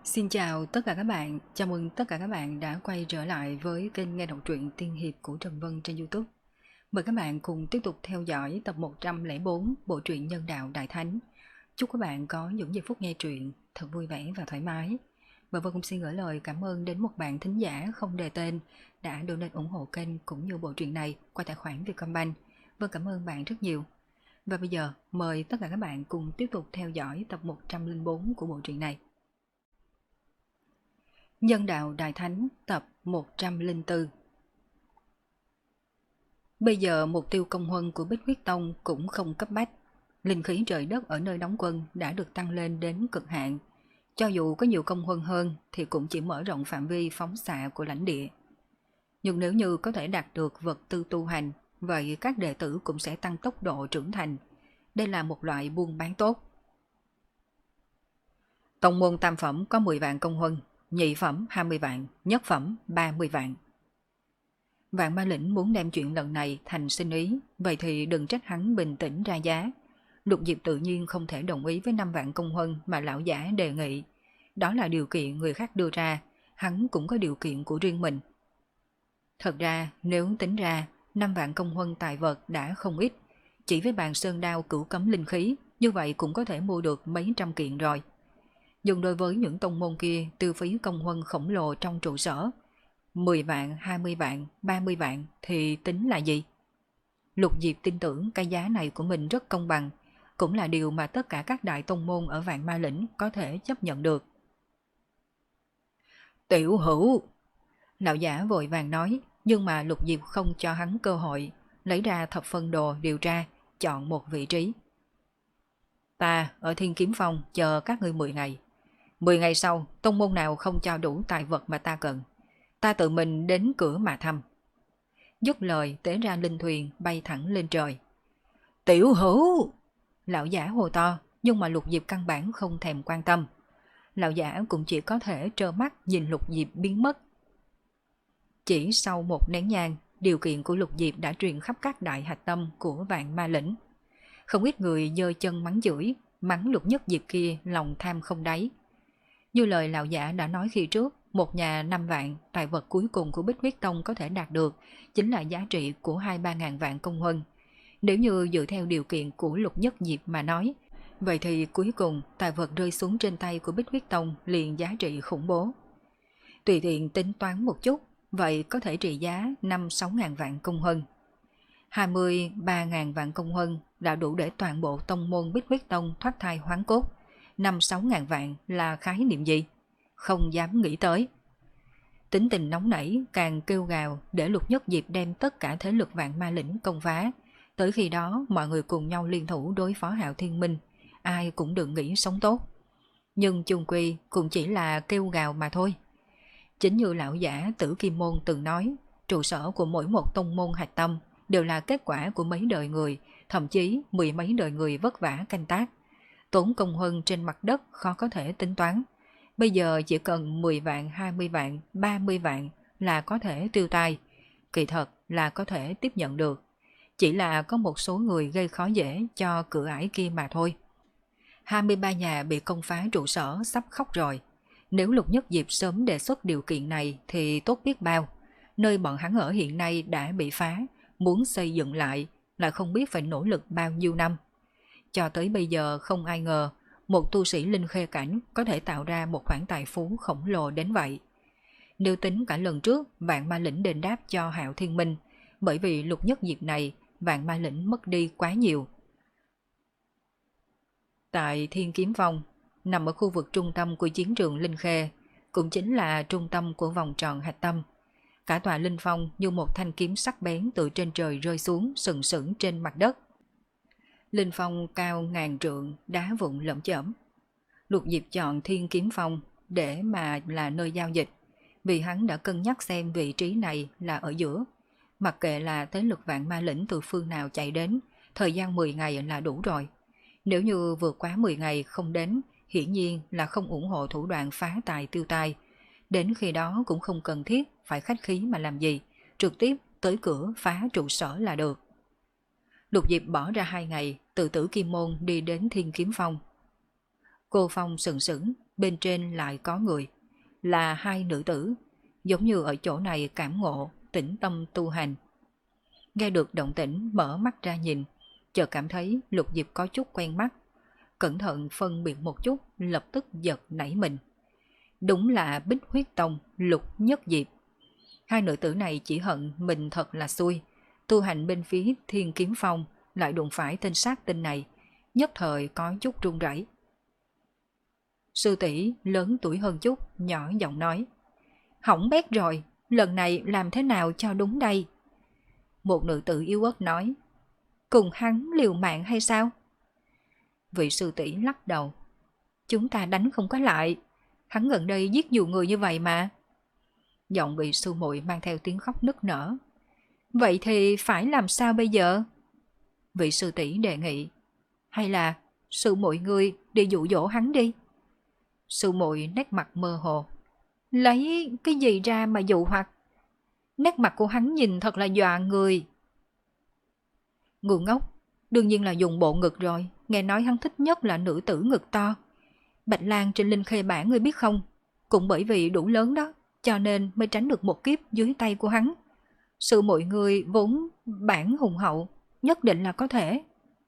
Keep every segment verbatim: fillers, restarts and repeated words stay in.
Xin chào tất cả các bạn, chào mừng tất cả các bạn đã quay trở lại với kênh nghe đọc truyện tiên hiệp của Trần Vân trên YouTube. Mời các bạn cùng tiếp tục theo dõi tập một trăm lẻ bốn bộ truyện Nhân đạo Đại Thánh. Chúc các bạn có những giây phút nghe truyện thật vui vẻ và thoải mái. Và Vân cũng xin gửi lời cảm ơn đến một bạn thính giả không đề tên đã donate ủng hộ kênh cũng như bộ truyện này qua tài khoản Vietcombank. Vân cảm ơn bạn rất nhiều. Và bây giờ mời tất cả các bạn cùng tiếp tục theo dõi tập một trăm lẻ bốn của bộ truyện này. Nhân đạo Đại Thánh tập một trăm lẻ bốn. Bây giờ mục tiêu công huân của Bích Huyết Tông cũng không cấp bách. Linh khí trời đất ở nơi đóng quân đã được tăng lên đến cực hạn. Cho dù có nhiều công huân hơn thì cũng chỉ mở rộng phạm vi phóng xạ của lãnh địa. Nhưng nếu như có thể đạt được vật tư tu hành, vậy các đệ tử cũng sẽ tăng tốc độ trưởng thành. Đây là một loại buôn bán tốt. Tông môn tam phẩm có mười vạn công huân, nhị phẩm hai mươi vạn, nhất phẩm ba mươi vạn. Vạn Ma Lĩnh muốn đem chuyện lần này thành sinh ý, vậy thì đừng trách hắn bình tĩnh ra giá. Lục Diệp tự nhiên không thể đồng ý với năm vạn công huân mà lão giả đề nghị. Đó là điều kiện người khác đưa ra, hắn cũng có điều kiện của riêng mình. Thật ra, nếu tính ra, năm vạn công huân tài vật đã không ít, chỉ với bàn sơn đao cửu cấm linh khí, như vậy cũng có thể mua được mấy trăm kiện rồi. Nhưng đối với những tông môn kia tiêu phí công huân khổng lồ trong trụ sở, mười vạn, hai mươi vạn, ba mươi vạn thì tính là gì? Lục Diệp tin tưởng cái giá này của mình rất công bằng, cũng là điều mà tất cả các đại tông môn ở Vạn Ma Lĩnh có thể chấp nhận được. Tiểu hữu! Lão giả vội vàng nói, nhưng mà Lục Diệp không cho hắn cơ hội, lấy ra thập phân đồ điều tra, chọn một vị trí. Ta ở Thiên Kiếm Phong chờ các ngươi mười ngày. Mười ngày sau, tông môn nào không cho đủ tài vật mà ta cần, ta tự mình đến cửa mà thăm. Dứt lời tế ra linh thuyền bay thẳng lên trời. Tiểu hữu! Lão giả hồ to, nhưng mà Lục Diệp căn bản không thèm quan tâm. Lão giả cũng chỉ có thể trơ mắt nhìn Lục Diệp biến mất. Chỉ sau một nén nhang, điều kiện của Lục Diệp đã truyền khắp các đại hạch tâm của Vạn Ma Lĩnh. Không ít người giơ chân mắng chửi, mắng Lục Nhất Diệp kia lòng tham không đáy. Như lời lão giả đã nói khi trước, một nhà năm vạn, tài vật cuối cùng của Bích Huyết Tông có thể đạt được chính là giá trị của hai ba ngàn vạn công huân. Nếu như dựa theo điều kiện của Lục Nhất Diệp mà nói, vậy thì cuối cùng tài vật rơi xuống trên tay của Bích Huyết Tông liền giá trị khủng bố. Tùy tiện tính toán một chút, vậy có thể trị giá năm sáu ngàn vạn công huân. hai mươi ba ngàn vạn công huân đã đủ để toàn bộ tông môn Bích Huyết Tông thoát thai hoán cốt. Năm sáu ngàn vạn là khái niệm gì? Không dám nghĩ tới. Tính tình nóng nảy càng kêu gào để Lục Nhất Diệp đem tất cả thế lực Vạn Ma Lĩnh công phá. Tới khi đó mọi người cùng nhau liên thủ đối phó Hạo Thiên Minh, ai cũng đừng nghĩ sống tốt. Nhưng chung quy cũng chỉ là kêu gào mà thôi. Chính như lão giả Tử Kim Môn từng nói, trụ sở của mỗi một tông môn hạch tâm đều là kết quả của mấy đời người, thậm chí mười mấy đời người vất vả canh tác. Tốn công huân trên mặt đất khó có thể tính toán. Bây giờ chỉ cần mười vạn, hai mươi vạn, ba mươi vạn là có thể tiêu tai. Kỳ thật là có thể tiếp nhận được. Chỉ là có một số người gây khó dễ cho cửa ải kia mà thôi. hai mươi ba nhà bị công phá trụ sở sắp khóc rồi. Nếu Lục Nhất Diệp sớm đề xuất điều kiện này thì tốt biết bao. Nơi bọn hắn ở hiện nay đã bị phá, muốn xây dựng lại là không biết phải nỗ lực bao nhiêu năm. Cho tới bây giờ không ai ngờ một tu sĩ linh khê cảnh có thể tạo ra một khoản tài phú khổng lồ đến vậy. Nếu tính cả lần trước Vạn Ma Lĩnh đền đáp cho Hạo Thiên Minh, bởi vì Lục Nhất Diệp này Vạn Ma Lĩnh mất đi quá nhiều. Tại Thiên Kiếm Phong, nằm ở khu vực trung tâm của chiến trường Linh Khê, cũng chính là trung tâm của vòng tròn hạch tâm. Cả tòa Linh Phong như một thanh kiếm sắc bén từ trên trời rơi xuống sừng sững trên mặt đất. Linh Phong cao ngàn trượng, đá vụn lởm chởm. Lục Diệp chọn Thiên Kiếm Phong để mà là nơi giao dịch, vì hắn đã cân nhắc xem vị trí này là ở giữa. Mặc kệ là thế lực Vạn Ma Lĩnh từ phương nào chạy đến, thời gian mười ngày là đủ rồi. Nếu như vượt quá mười ngày không đến, hiển nhiên là không ủng hộ thủ đoạn phá tài tiêu tai. Đến khi đó cũng không cần thiết phải khách khí mà làm gì, trực tiếp tới cửa phá trụ sở là được. Lục Diệp bỏ ra hai ngày từ Tử Kim Môn đi đến Thiên Kiếm Phong. Cô Phong sừng sững, bên trên lại có người, là hai nữ tử, giống như ở chỗ này cảm ngộ, tĩnh tâm tu hành. Nghe được động tĩnh mở mắt ra nhìn, chợt cảm thấy Lục Diệp có chút quen mắt, cẩn thận phân biệt một chút, lập tức giật nảy mình. Đúng là Bích Huyết Tông Lục Nhất Diệp. Hai nữ tử này chỉ hận mình thật là xui, tu hành bên phía Thiên Kiếm Phong lại đụng phải tên sát tinh này, nhất thời có chút run rẩy. Sư tỷ lớn tuổi hơn chút, nhỏ giọng nói: hỏng bét rồi, lần này làm thế nào cho đúng đây? Một nữ tử yếu ớt nói: cùng hắn liều mạng hay sao? Vị sư tỷ lắc đầu: chúng ta đánh không có lại, hắn gần đây giết nhiều người như vậy mà. Giọng vị sư muội mang theo tiếng khóc nức nở: vậy thì phải làm sao bây giờ? Vị sư tỷ đề nghị: hay là sư muội ngươi đi dụ dỗ hắn đi. Sư muội nét mặt mơ hồ: lấy cái gì ra mà dụ hoặc? Nét mặt của hắn nhìn thật là dọa người. Ngu ngốc, đương nhiên là dùng bộ ngực rồi, nghe nói hắn thích nhất là nữ tử ngực to. Bạch Lan trên Linh Khê bản ngươi biết không, cũng bởi vì đủ lớn đó, cho nên mới tránh được một kiếp dưới tay của hắn. Sư muội ngươi vốn bản hùng hậu, nhất định là có thể.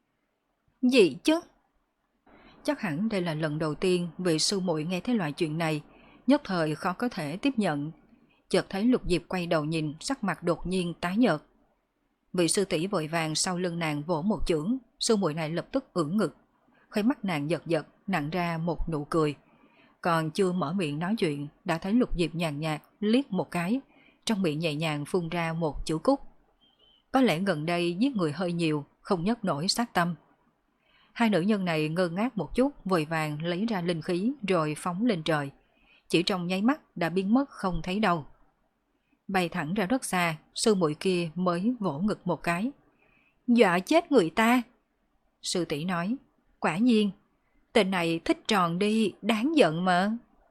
Gì chứ? Chắc hẳn đây là lần đầu tiên vị sư muội nghe thấy loại chuyện này, nhất thời khó có thể tiếp nhận. Chợt thấy Lục Diệp quay đầu nhìn, sắc mặt đột nhiên tái nhợt. Vị sư tỷ vội vàng sau lưng nàng vỗ một chưởng, sư muội này lập tức ưỡn ngực, khóe mắt nàng giật giật, nặn ra một nụ cười. Còn chưa mở miệng nói chuyện, đã thấy Lục Diệp nhàn nhạt liếc một cái, trong miệng nhẹ nhàng phun ra một chữ cúc. Có lẽ gần đây giết người hơi nhiều, không nhấc nổi sát tâm. Hai nữ nhân này ngơ ngác một chút, vội vàng lấy ra linh khí rồi phóng lên trời. Chỉ trong nháy mắt đã biến mất không thấy đâu. Bay thẳng ra rất xa, sư muội kia mới vỗ ngực một cái. Dọa chết người ta. Sư tỷ nói: quả nhiên, tên này thích tròn đi, đáng giận mà.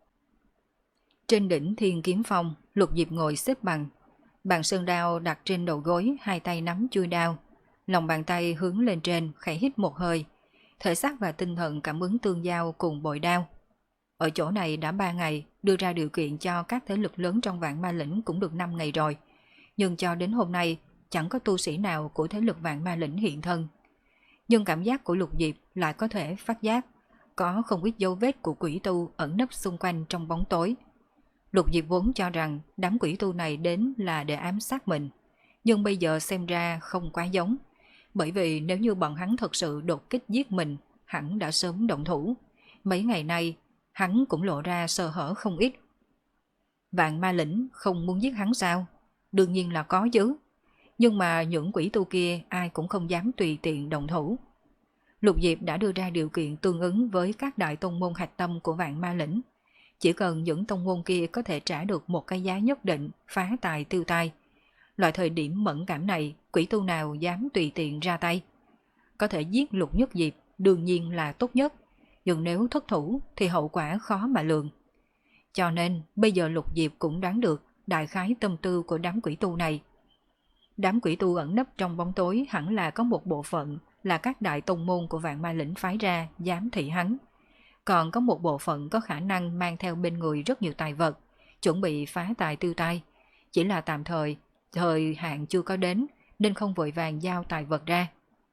Trên đỉnh Thiên Kiếm Phong, Lục Diệp ngồi xếp bằng, bàn sơn đao đặt trên đầu gối, hai tay nắm chuôi đao, lòng bàn tay hướng lên trên, khẽ hít một hơi, thể xác và tinh thần cảm ứng tương giao cùng bội đao. Ở chỗ này đã ba ngày, đưa ra điều kiện cho các thế lực lớn trong Vạn Ma Lĩnh cũng được năm ngày rồi, nhưng cho đến hôm nay chẳng có tu sĩ nào của thế lực Vạn Ma Lĩnh hiện thân. Nhưng cảm giác của Lục Diệp lại có thể phát giác có không ít dấu vết của quỷ tu ẩn nấp xung quanh trong bóng tối. Lục Diệp vốn cho rằng đám quỷ tu này đến là để ám sát mình, nhưng bây giờ xem ra không quá giống, bởi vì nếu như bọn hắn thật sự đột kích giết mình, hẳn đã sớm động thủ. Mấy ngày nay hắn cũng lộ ra sơ hở không ít. Vạn Ma Lĩnh không muốn giết hắn sao? Đương nhiên là có chứ, nhưng mà những quỷ tu kia ai cũng không dám tùy tiện động thủ. Lục Diệp đã đưa ra điều kiện tương ứng với các đại tông môn hạch tâm của Vạn Ma Lĩnh. Chỉ cần những tông môn kia có thể trả được một cái giá nhất định, phá tài tiêu tai. Loại thời điểm mẫn cảm này, quỷ tu nào dám tùy tiện ra tay? Có thể giết Lục Nhất Diệp đương nhiên là tốt nhất, nhưng nếu thất thủ thì hậu quả khó mà lường. Cho nên bây giờ Lục Diệp cũng đoán được đại khái tâm tư của đám quỷ tu này. Đám quỷ tu ẩn nấp trong bóng tối hẳn là có một bộ phận là các đại tông môn của Vạn Ma Lĩnh phái ra giám thị hắn. Còn có một bộ phận có khả năng mang theo bên người rất nhiều tài vật, chuẩn bị phá tài tiêu tai. Chỉ là tạm thời, thời hạn chưa có đến nên không vội vàng giao tài vật ra.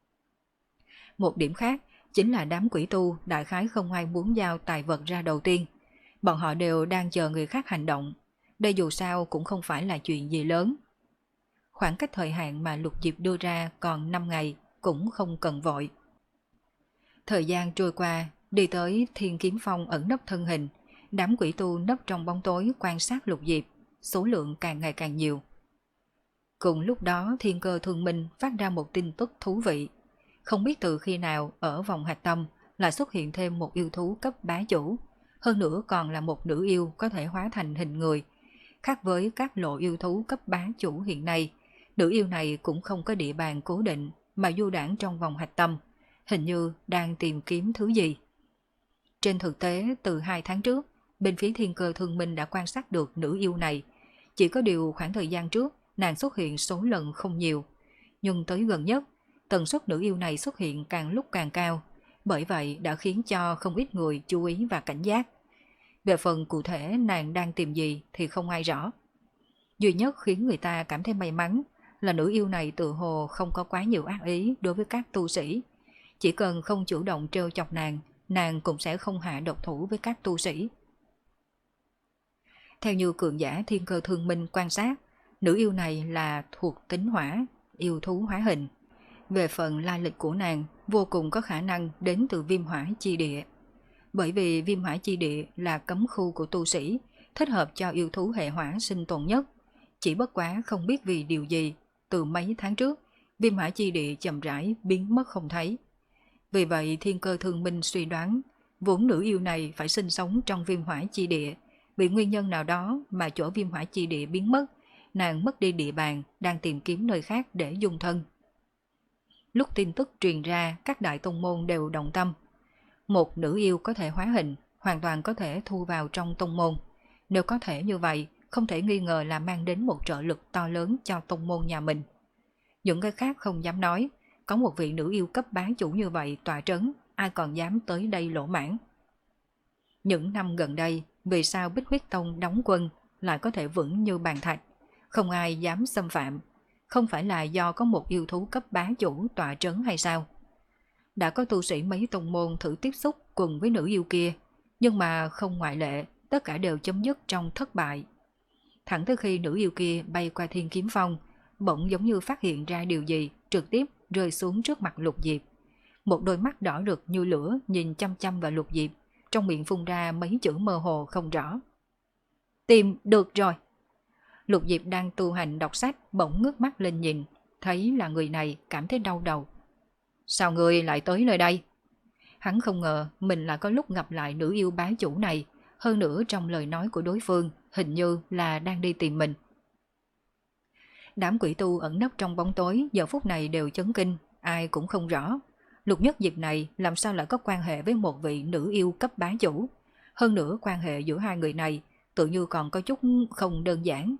Một điểm khác chính là đám quỷ tu đại khái không ai muốn giao tài vật ra đầu tiên. Bọn họ đều đang chờ người khác hành động. Đây dù sao cũng không phải là chuyện gì lớn. Khoảng cách thời hạn mà Lục Diệp đưa ra còn năm ngày, cũng không cần vội. Thời gian trôi qua, đi tới Thiên Kiếm Phong ẩn nấp thân hình, đám quỷ tu nấp trong bóng tối quan sát Lục Diệp, số lượng càng ngày càng nhiều. Cùng lúc đó Thiên Cơ Thương Minh phát ra một tin tức thú vị. Không biết từ khi nào ở vòng hạch tâm lại xuất hiện thêm một yêu thú cấp bá chủ, hơn nữa còn là một nữ yêu có thể hóa thành hình người. Khác với các lộ yêu thú cấp bá chủ hiện nay, nữ yêu này cũng không có địa bàn cố định mà du đãng trong vòng hạch tâm, hình như đang tìm kiếm thứ gì. Trên thực tế, từ hai tháng trước, bên phía Thiên Cơ Thương Minh đã quan sát được nữ yêu này. Chỉ có điều khoảng thời gian trước, nàng xuất hiện số lần không nhiều. Nhưng tới gần nhất, tần suất nữ yêu này xuất hiện càng lúc càng cao. Bởi vậy đã khiến cho không ít người chú ý và cảnh giác. Về phần cụ thể nàng đang tìm gì thì không ai rõ. Duy nhất khiến người ta cảm thấy may mắn là nữ yêu này tự hồ không có quá nhiều ác ý đối với các tu sĩ. Chỉ cần không chủ động trêu chọc nàng, nàng cũng sẽ không hạ độc thủ với các tu sĩ. Theo như cường giả thiên cơ thương minh quan sát, nữ yêu này là thuộc tính hỏa, yêu thú hóa hình. Về phần lai lịch của nàng, vô cùng có khả năng đến từ viêm hỏa chi địa. Bởi vì viêm hỏa chi địa là cấm khu của tu sĩ, thích hợp cho yêu thú hệ hỏa sinh tồn nhất. Chỉ bất quá không biết vì điều gì, từ mấy tháng trước, viêm hỏa chi địa chậm rãi biến mất không thấy. Vì vậy thiên cơ thương minh suy đoán, vốn nữ yêu này phải sinh sống trong viêm hỏa chi địa. Vì nguyên nhân nào đó mà chỗ viêm hỏa chi địa biến mất, nàng mất đi địa bàn, đang tìm kiếm nơi khác để dung thân. Lúc tin tức truyền ra, các đại tông môn đều động tâm. Một nữ yêu có thể hóa hình, hoàn toàn có thể thu vào trong tông môn. Nếu có thể như vậy, không thể nghi ngờ là mang đến một trợ lực to lớn cho tông môn nhà mình. Những cái khác không dám nói, có một vị nữ yêu cấp bá chủ như vậy tọa trấn, ai còn dám tới đây lỗ mãn. Những năm gần đây, vì sao Bích Huyết Tông đóng quân lại có thể vững như bàn thạch, không ai dám xâm phạm, không phải là do có một yêu thú cấp bá chủ tọa trấn hay sao? Đã có tu sĩ mấy tông môn thử tiếp xúc cùng với nữ yêu kia, nhưng mà không ngoại lệ, tất cả đều chấm dứt trong thất bại. Thẳng tới khi nữ yêu kia bay qua Thiên Kiếm Phong, bỗng giống như phát hiện ra điều gì, trực tiếp rơi xuống trước mặt Lục Diệp. Một đôi mắt đỏ rực như lửa nhìn chăm chăm vào Lục Diệp, trong miệng phun ra mấy chữ mơ hồ không rõ. Tìm được rồi. Lục Diệp đang tu hành đọc sách, bỗng ngước mắt lên nhìn, thấy là người này, cảm thấy đau đầu. Sao người lại tới nơi đây? Hắn không ngờ mình lại có lúc gặp lại nữ yêu bá chủ này, hơn nữa trong lời nói của đối phương hình như là đang đi tìm mình. Đám quỷ tu ẩn nấp trong bóng tối giờ phút này đều chấn kinh, ai cũng không rõ. Lục Nhất Diệp này làm sao lại có quan hệ với một vị nữ yêu cấp bá chủ. Hơn nữa quan hệ giữa hai người này tự như còn có chút không đơn giản.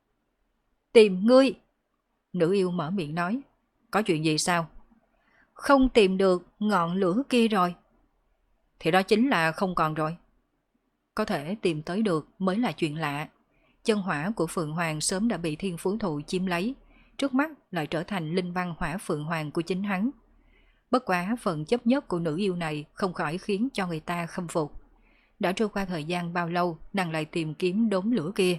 Tìm ngươi! Nữ yêu mở miệng nói. Có chuyện gì sao? Không tìm được ngọn lửa kia rồi. Thì đó chính là không còn rồi. Có thể tìm tới được mới là chuyện lạ. Chân hỏa của Phượng Hoàng sớm đã bị Thiên Phú Thụ chiếm lấy, trước mắt lại trở thành linh văn hỏa Phượng Hoàng của chính hắn. Bất quá phần chấp nhất của nữ yêu này không khỏi khiến cho người ta khâm phục. Đã trôi qua thời gian bao lâu nàng lại tìm kiếm đốm lửa kia?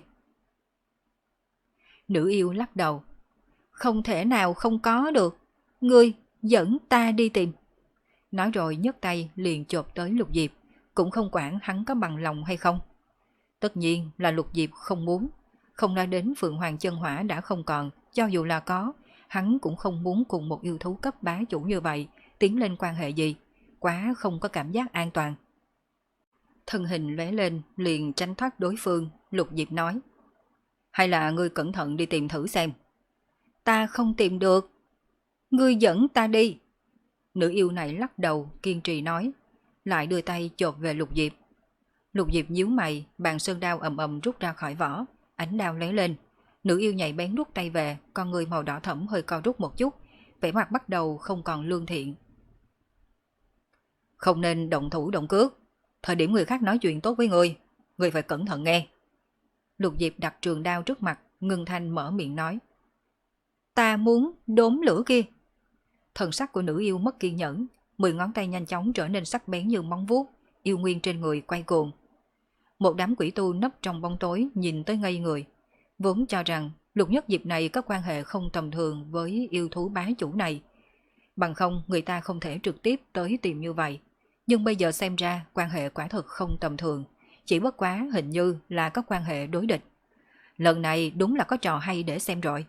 Nữ yêu lắc đầu. Không thể nào không có được. Ngươi dẫn ta đi tìm. Nói rồi nhấc tay liền chộp tới Lục Diệp, cũng không quản hắn có bằng lòng hay không. Tất nhiên là Lục Diệp không muốn. Không nói đến Phượng Hoàng chân hỏa đã không còn, cho dù là có, hắn cũng không muốn cùng một yêu thú cấp bá chủ như vậy tiến lên quan hệ gì, quá không có cảm giác an toàn. Thân hình lóe lên liền tránh thoát đối phương. Lục Diệp nói. Hay là ngươi cẩn thận đi tìm thử xem. Ta không tìm được. Ngươi dẫn ta đi. Nữ yêu này lắc đầu kiên trì nói, lại đưa tay chộp về Lục Diệp. Lục Diệp nhíu mày, bàn sơn đao ầm ầm rút ra khỏi vỏ, ánh đao lóe lên. Nữ yêu nhảy bén rút tay về, con người màu đỏ thẫm hơi co rút một chút, vẻ mặt bắt đầu không còn lương thiện. Không nên động thủ động cước, thời điểm người khác nói chuyện tốt với ngươi, ngươi phải cẩn thận nghe. Lục Diệp đặt trường đao trước mặt, ngưng thanh mở miệng nói. Ta muốn đốm lửa kia. Thần sắc của nữ yêu mất kiên nhẫn, mười ngón tay nhanh chóng trở nên sắc bén như móng vuốt, yêu nguyên trên người quay cuồng. Một đám quỷ tu nấp trong bóng tối nhìn tới ngây người, vốn cho rằng Lục Nhất Diệp này có quan hệ không tầm thường với yêu thú bá chủ này. Bằng không người ta không thể trực tiếp tới tìm như vậy. Nhưng bây giờ xem ra quan hệ quả thực không tầm thường, chỉ bất quá hình như là có quan hệ đối địch. Lần này đúng là có trò hay để xem rồi.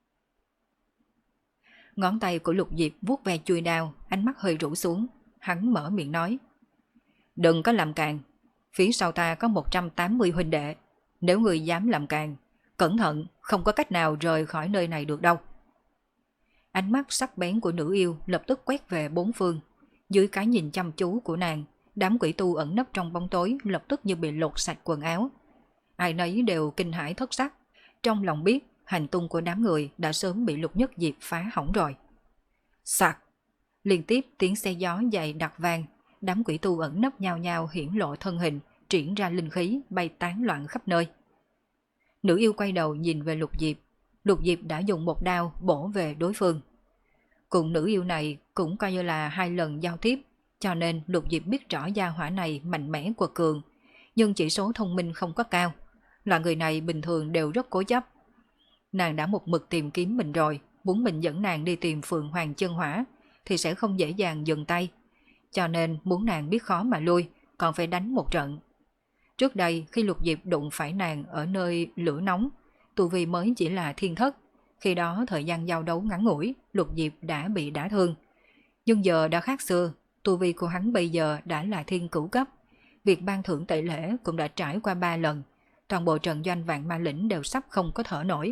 Ngón tay của Lục Diệp vuốt ve chuôi đao, ánh mắt hơi rũ xuống, hắn mở miệng nói. Đừng có làm càng, phía sau ta có một trăm tám mươi huynh đệ, nếu người dám làm càng, cẩn thận, không có cách nào rời khỏi nơi này được đâu. Ánh mắt sắc bén của nữ yêu lập tức quét về bốn phương, dưới cái nhìn chăm chú của nàng, đám quỷ tu ẩn nấp trong bóng tối lập tức như bị lột sạch quần áo. Ai nấy đều kinh hãi thất sắc, trong lòng biết hành tung của đám người đã sớm bị Lục Nhất Diệp phá hỏng rồi. Sặc! Liên tiếp tiếng xe gió dày đặc vang, đám quỷ tu ẩn nấp nhao nhao hiển lộ thân hình, triển ra linh khí bay tán loạn khắp nơi. Nữ yêu quay đầu nhìn về Lục Diệp, Lục Diệp đã dùng một đao bổ về đối phương. Cùng nữ yêu này cũng coi như là hai lần giao tiếp, cho nên Lục Diệp biết rõ gia hỏa này mạnh mẽ quật cường, nhưng chỉ số thông minh không có cao. Loại người này bình thường đều rất cố chấp. Nàng đã một mực tìm kiếm mình rồi, muốn mình dẫn nàng đi tìm Phượng Hoàng chân hỏa thì sẽ không dễ dàng dừng tay. Cho nên muốn nàng biết khó mà lui, còn phải đánh một trận. Trước đây khi Lục Diệp đụng phải nàng ở nơi lửa nóng, tu vi mới chỉ là thiên thất. Khi đó thời gian giao đấu ngắn ngủi, Lục Diệp đã bị đả thương. Nhưng giờ đã khác xưa, tu vi của hắn bây giờ đã là thiên cửu cấp. Việc ban thưởng tẩy lễ cũng đã trải qua ba lần, toàn bộ trận doanh Vạn Ma Lĩnh đều sắp không có thở nổi.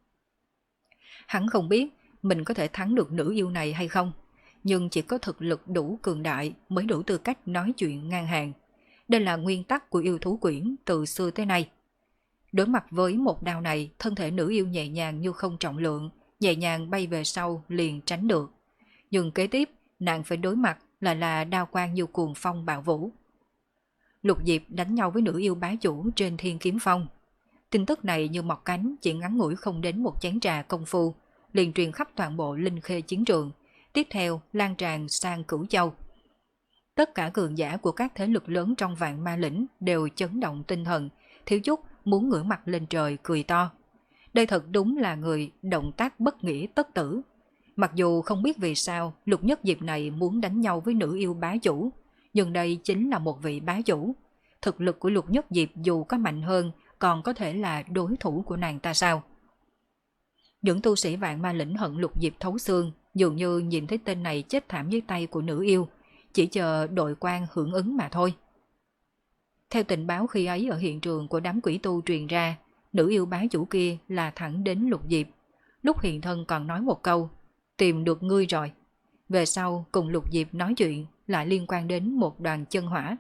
Hắn không biết mình có thể thắng được nữ yêu này hay không, nhưng chỉ có thực lực đủ cường đại mới đủ tư cách nói chuyện ngang hàng. Đây là nguyên tắc của yêu thú quyển từ xưa tới nay. Đối mặt với một đao này, thân thể nữ yêu nhẹ nhàng như không trọng lượng, nhẹ nhàng bay về sau liền tránh được. Nhưng kế tiếp, nàng phải đối mặt là là đao quang như cuồng phong bạo vũ. Lục Diệp đánh nhau với nữ yêu bá chủ trên Thiên Kiếm Phong. Tin tức này như mọc cánh, chỉ ngắn ngủi không đến một chén trà công phu, liền truyền khắp toàn bộ Linh Khê chiến trường, tiếp theo lan tràn sang Cửu Châu. Tất cả cường giả của các thế lực lớn trong Vạn Ma Lĩnh đều chấn động tinh thần, thiếu chút muốn ngửa mặt lên trời cười to. Đây thật đúng là người động tác bất nghĩa tất tử. Mặc dù không biết vì sao Lục Nhất Diệp này muốn đánh nhau với nữ yêu bá chủ, nhưng đây chính là một vị bá chủ. Thực lực của Lục Nhất Diệp dù có mạnh hơn, còn có thể là đối thủ của nàng ta sao? Những tu sĩ Vạn Ma Lĩnh hận Lục Diệp thấu xương, dường như nhìn thấy tên này chết thảm dưới tay của nữ yêu, chỉ chờ đội quan hưởng ứng mà thôi. Theo tình báo khi ấy ở hiện trường của đám quỷ tu truyền ra, nữ yêu bá chủ kia là thẳng đến Lục Diệp. Lúc hiện thân còn nói một câu, tìm được ngươi rồi. Về sau cùng Lục Diệp nói chuyện lại liên quan đến một đoàn chân hỏa.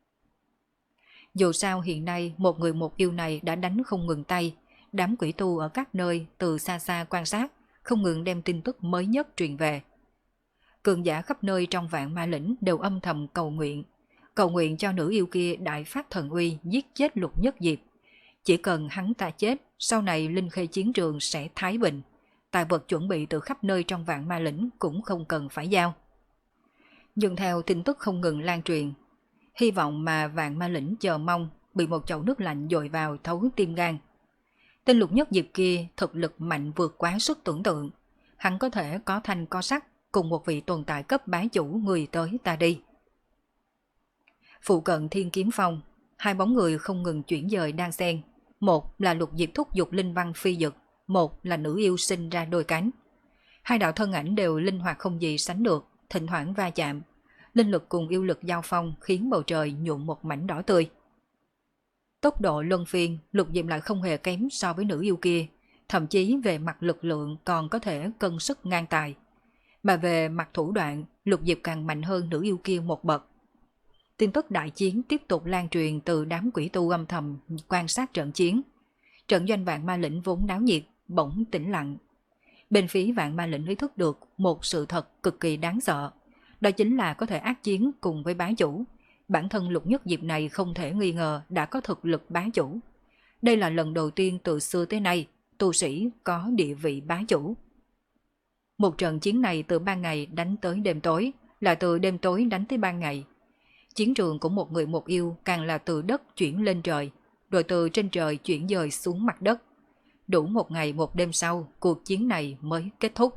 Dù sao hiện nay một người một yêu này đã đánh không ngừng tay, đám quỷ tu ở các nơi từ xa xa quan sát, không ngừng đem tin tức mới nhất truyền về. Cường giả khắp nơi trong Vạn Ma Lĩnh đều âm thầm cầu nguyện, cầu nguyện cho nữ yêu kia đại phát thần uy giết chết Lục Nhất Diệp. Chỉ cần hắn ta chết, sau này Linh Khê chiến trường sẽ thái bình, tài vật chuẩn bị từ khắp nơi trong Vạn Ma Lĩnh cũng không cần phải giao. Nhưng theo tin tức không ngừng lan truyền, hy vọng mà Vạn Ma Lĩnh chờ mong bị một chậu nước lạnh dội vào thấu tim gan. Tên Lục Nhất Diệp kia thực lực mạnh vượt quá sức tưởng tượng, hắn có thể có thanh có sắc cùng một vị tồn tại cấp bá chủ người tới ta đi. Phụ cận Thiên Kiếm Phong, hai bóng người không ngừng chuyển dời đang xen, một là Lục Diệp thúc giục linh văn phi dực, một là nữ yêu sinh ra đôi cánh. Hai đạo thân ảnh đều linh hoạt không gì sánh được, thỉnh thoảng va chạm, linh lực cùng yêu lực giao phong khiến bầu trời nhuộm một mảnh đỏ tươi. Tốc độ luân phiên, Lục Diệp lại không hề kém so với nữ yêu kia, thậm chí về mặt lực lượng còn có thể cân sức ngang tài. Mà về mặt thủ đoạn, Lục Diệp càng mạnh hơn nữ yêu kia một bậc. Tin tức đại chiến tiếp tục lan truyền từ đám quỷ tu âm thầm quan sát trận chiến. Trận doanh Vạn Ma Lĩnh vốn náo nhiệt, bỗng tĩnh lặng. Bên phía Vạn Ma Lĩnh ý thức được một sự thật cực kỳ đáng sợ, đó chính là có thể ác chiến cùng với bá chủ. Bản thân Lục Nhất Diệp này không thể nghi ngờ đã có thực lực bá chủ. Đây là lần đầu tiên từ xưa tới nay tu sĩ có địa vị bá chủ. Một trận chiến này từ ban ngày đánh tới đêm tối, là từ đêm tối đánh tới ban ngày. Chiến trường của một người một yêu càng là từ đất chuyển lên trời, rồi từ trên trời chuyển dời xuống mặt đất. Đủ một ngày một đêm sau, cuộc chiến này mới kết thúc.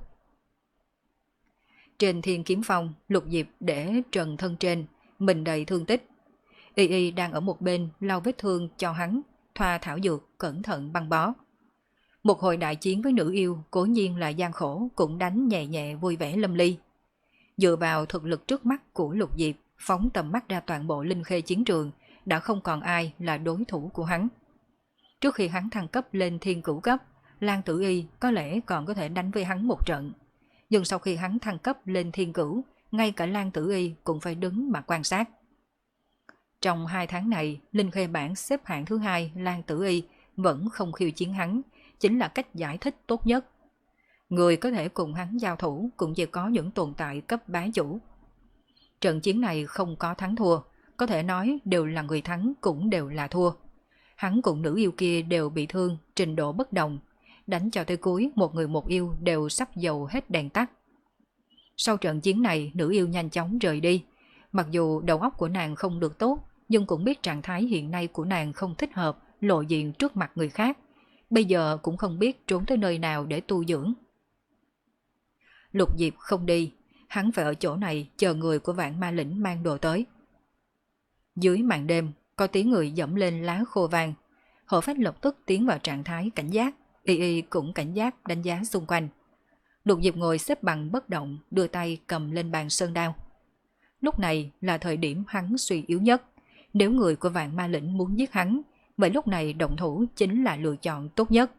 Trên Thiên Kiếm Phong, Lục Diệp để trần thân trên, mình đầy thương tích. Y Y đang ở một bên lau vết thương cho hắn, thoa thảo dược, cẩn thận băng bó. Một hồi đại chiến với nữ yêu cố nhiên là gian khổ, cũng đánh nhẹ nhẹ vui vẻ lâm ly. Dựa vào thực lực trước mắt của Lục Diệp, phóng tầm mắt ra toàn bộ Linh Khê chiến trường, đã không còn ai là đối thủ của hắn. Trước khi hắn thăng cấp lên thiên cửu cấp, Lan Tử Y có lẽ còn có thể đánh với hắn một trận. Nhưng sau khi hắn thăng cấp lên thiên cửu, ngay cả Lan Tử Y cũng phải đứng mà quan sát. Trong hai tháng này, Linh Khê bảng xếp hạng thứ hai Lan Tử Y vẫn không khiêu chiến hắn, chính là cách giải thích tốt nhất. Người có thể cùng hắn giao thủ cũng chỉ có những tồn tại cấp bá chủ. Trận chiến này không có thắng thua, có thể nói đều là người thắng cũng đều là thua. Hắn cùng nữ yêu kia đều bị thương, trình độ bất đồng. Đánh cho tới cuối, một người một yêu đều sắp dầu hết đèn tắt. Sau trận chiến này, nữ yêu nhanh chóng rời đi. Mặc dù đầu óc của nàng không được tốt, nhưng cũng biết trạng thái hiện nay của nàng không thích hợp lộ diện trước mặt người khác. Bây giờ cũng không biết trốn tới nơi nào để tu dưỡng. Lục Diệp không đi, hắn phải ở chỗ này chờ người của Vạn Ma Lĩnh mang đồ tới. Dưới màn đêm, có tiếng người dẫm lên lá khô vàng. Hổ Phách lập tức tiến vào trạng thái cảnh giác, Y Y cũng cảnh giác đánh giá xung quanh. Lục Diệp ngồi xếp bằng bất động, đưa tay cầm lên bàn sơn đao. Lúc này là thời điểm hắn suy yếu nhất. Nếu người của Vạn Ma Lĩnh muốn giết hắn, vậy lúc này động thủ chính là lựa chọn tốt nhất.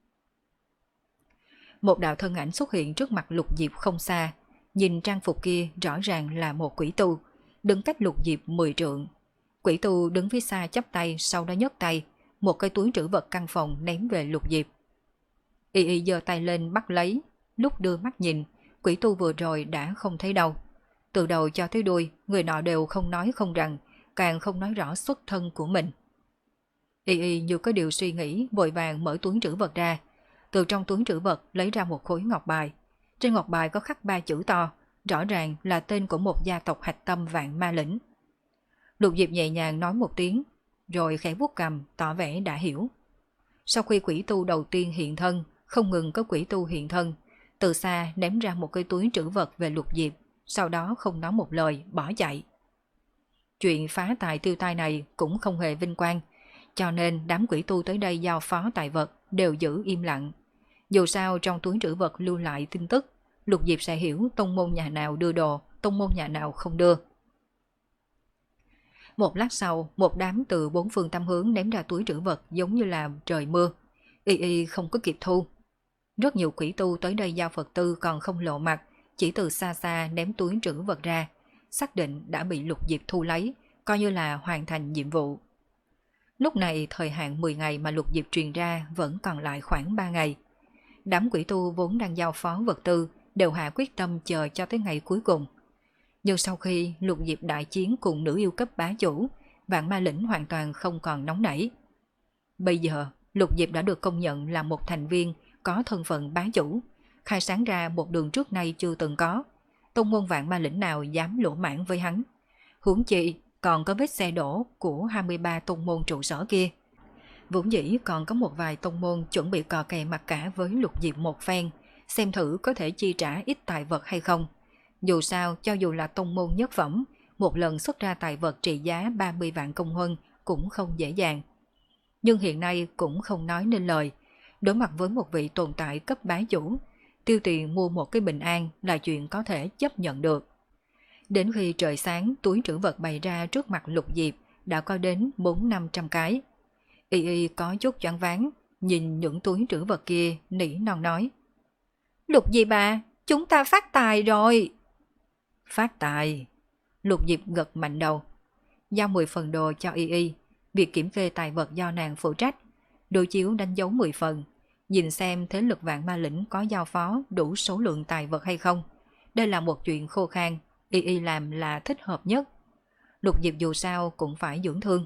Một đạo thân ảnh xuất hiện trước mặt Lục Diệp không xa. Nhìn trang phục kia rõ ràng là một quỷ tu, đứng cách Lục Diệp mười trượng. Quỷ tu đứng phía xa chắp tay, sau đó nhấc tay, một cái túi trữ vật căn phòng ném về Lục Diệp. Y Y giơ tay lên bắt lấy, lúc đưa mắt nhìn, quỷ tu vừa rồi đã không thấy đâu. Từ đầu cho tới đuôi, người nọ đều không nói không rằng, càng không nói rõ xuất thân của mình. Y Y như có điều suy nghĩ, vội vàng mở túi trữ vật ra. Từ trong túi trữ vật lấy ra một khối ngọc bài. Trên ngọc bài có khắc ba chữ to, rõ ràng là tên của một gia tộc hạch tâm Vạn Ma Lĩnh. Lục Diệp nhẹ nhàng nói một tiếng, rồi khẽ vuốt cằm tỏ vẻ đã hiểu. Sau khi quỷ tu đầu tiên hiện thân, không ngừng có quỷ tu hiện thân, từ xa ném ra một cái túi trữ vật về Lục Diệp, sau đó không nói một lời bỏ chạy. Chuyện phá tài tiêu tai này cũng không hề vinh quang, cho nên đám quỷ tu tới đây giao phó tài vật đều giữ im lặng. Dù sao trong túi trữ vật lưu lại tin tức, Lục Diệp sẽ hiểu tông môn nhà nào đưa đồ, tông môn nhà nào không đưa. Một lát sau, một đám từ bốn phương tám hướng ném ra túi trữ vật giống như là trời mưa. Y Y không có kịp thu. Rất nhiều quỷ tu tới đây giao Phật tư còn không lộ mặt, chỉ từ xa xa ném túi trữ vật ra, xác định đã bị Lục Diệp thu lấy, coi như là hoàn thành nhiệm vụ. Lúc này thời hạn mười ngày mà Lục Diệp truyền ra vẫn còn lại khoảng ba ngày. Đám quỷ tu vốn đang giao phó vật tư đều hạ quyết tâm chờ cho tới ngày cuối cùng. Nhưng sau khi Lục Diệp đại chiến cùng nữ yêu cấp bá chủ, Vạn Ma Lĩnh hoàn toàn không còn nóng nảy. Bây giờ, Lục Diệp đã được công nhận là một thành viên có thân phận bá chủ, khai sáng ra một đường trước nay chưa từng có. Tông môn Vạn Ma Lĩnh nào dám lỗ mãn với hắn. Huống chi còn có vết xe đổ của hai mươi ba tông môn trụ sở kia. Vốn dĩ còn có một vài tông môn chuẩn bị cò kè mặt cả với Lục Diệp một phen, xem thử có thể chi trả ít tài vật hay không. Dù sao, cho dù là tông môn nhất phẩm, một lần xuất ra tài vật trị giá ba mươi vạn công huân cũng không dễ dàng. Nhưng hiện nay cũng không nói nên lời. Đối mặt với một vị tồn tại cấp bá chủ, tiêu tiền mua một cái bình an là chuyện có thể chấp nhận được. Đến khi trời sáng, túi trữ vật bày ra trước mặt Lục Diệp đã có đến bốn năm trăm cái. Y Y có chút choáng váng, nhìn những túi trữ vật kia nỉ non nói. Lục Diệp à, chúng ta phát tài rồi. Phát tài. Lục Diệp gật mạnh đầu. Giao mười phần đồ cho Y Y, việc kiểm kê tài vật do nàng phụ trách. Đối chiếu đánh dấu mười phần, nhìn xem thế lực Vạn Ma Lĩnh có giao phó đủ số lượng tài vật hay không. Đây là một chuyện khô khan, Y Y làm là thích hợp nhất. Lục Diệp dù sao cũng phải dưỡng thương.